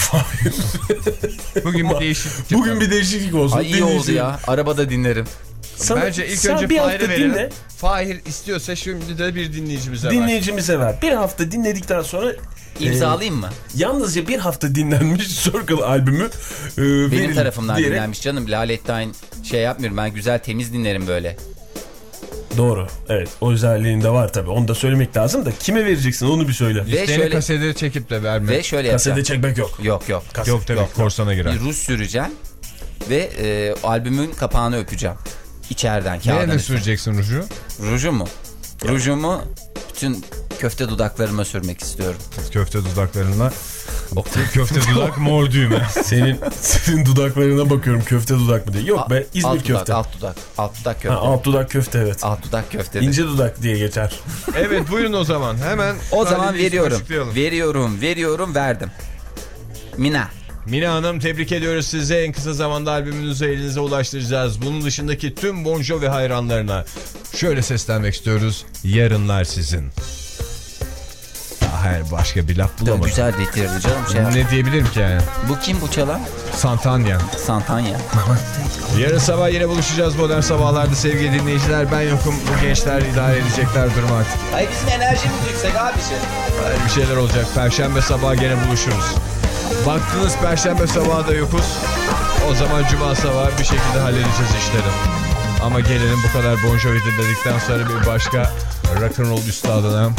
Bugün bir değişiklik. Bugün bir değişiklik olsun. Ay, iyi oldu ya. Arabada dinlerim. Sana, bence ilk önce Fahir'e verelim. Dinle. Fahir istiyorsa şimdi de bir dinleyicimize ver. Dinleyicimize ver. Bir hafta dinledikten sonra İmzalayayım e, mı? Yalnızca bir hafta dinlenmiş Circle albümü e, benim tarafımdan diyerek... dinlenmiş canım. Lalettayn şey yapmıyorum. Ben güzel temiz dinlerim böyle. Doğru. Evet. O özelliğinde var tabii. Onu da söylemek lazım da kime vereceksin onu bir söyle. Ve İsteyene şöyle kasede çekip de verme. Ve şöyle yapacağım. Kasede çekmek yok. Yok yok. Kaset. Yok tabii. Yok, korsana girer. Bir ruj süreceğim ve e, albümün kapağını öpeceğim. İçeriden kağıdın. Nereye süreceksin ruju? Ruju mu? Rujumu bütün köfte dudaklarıma sürmek istiyorum. Köfte dudaklarına Oktay köfte dudak mor düğme. Senin senin dudaklarına bakıyorum, köfte dudak mı diye. Yok be, İzmir alt köfte. Dudak, alt dudak. Alt dudak köfte. Ha, alt dudak köfte, evet. Alt dudak köfte. İnce dudak diye geçer. Evet, buyurun o zaman. Hemen o zaman veriyorum. Veriyorum, veriyorum, verdim. Mina. Mina Hanım, tebrik ediyoruz sizi. En kısa zamanda albümünüzü elinize ulaştıracağız. Bunun dışındaki tüm Bon Jovi hayranlarına şöyle seslenmek istiyoruz. Yarınlar sizin. Hayır, başka bir laf bulamadım. Güzel getirdi canım. Şey ne yap. diyebilirim ki yani? Bu kim bu çalan? Santanya. Santanya. Yarın sabah yine buluşacağız Modern Sabahlar'da sevgili dinleyiciler. Ben yokum. Bu gençler idare edecekler durumu artık. Hayır, bizim enerjimiz yüksek abi şey. Hayır, bir şeyler olacak. Perşembe sabahı gene buluşuruz. Baktınız Perşembe sabahı da yokuz. O zaman Cuma sabahı bir şekilde halledeceğiz işleri. Ama gelelim bu kadar Bon Jovi dedikten sonra bir başka rock'n'roll üstadına.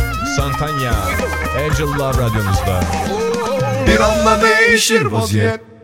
Santanya, Angel Love radyonuzda. Bir anda değişir vaziyet.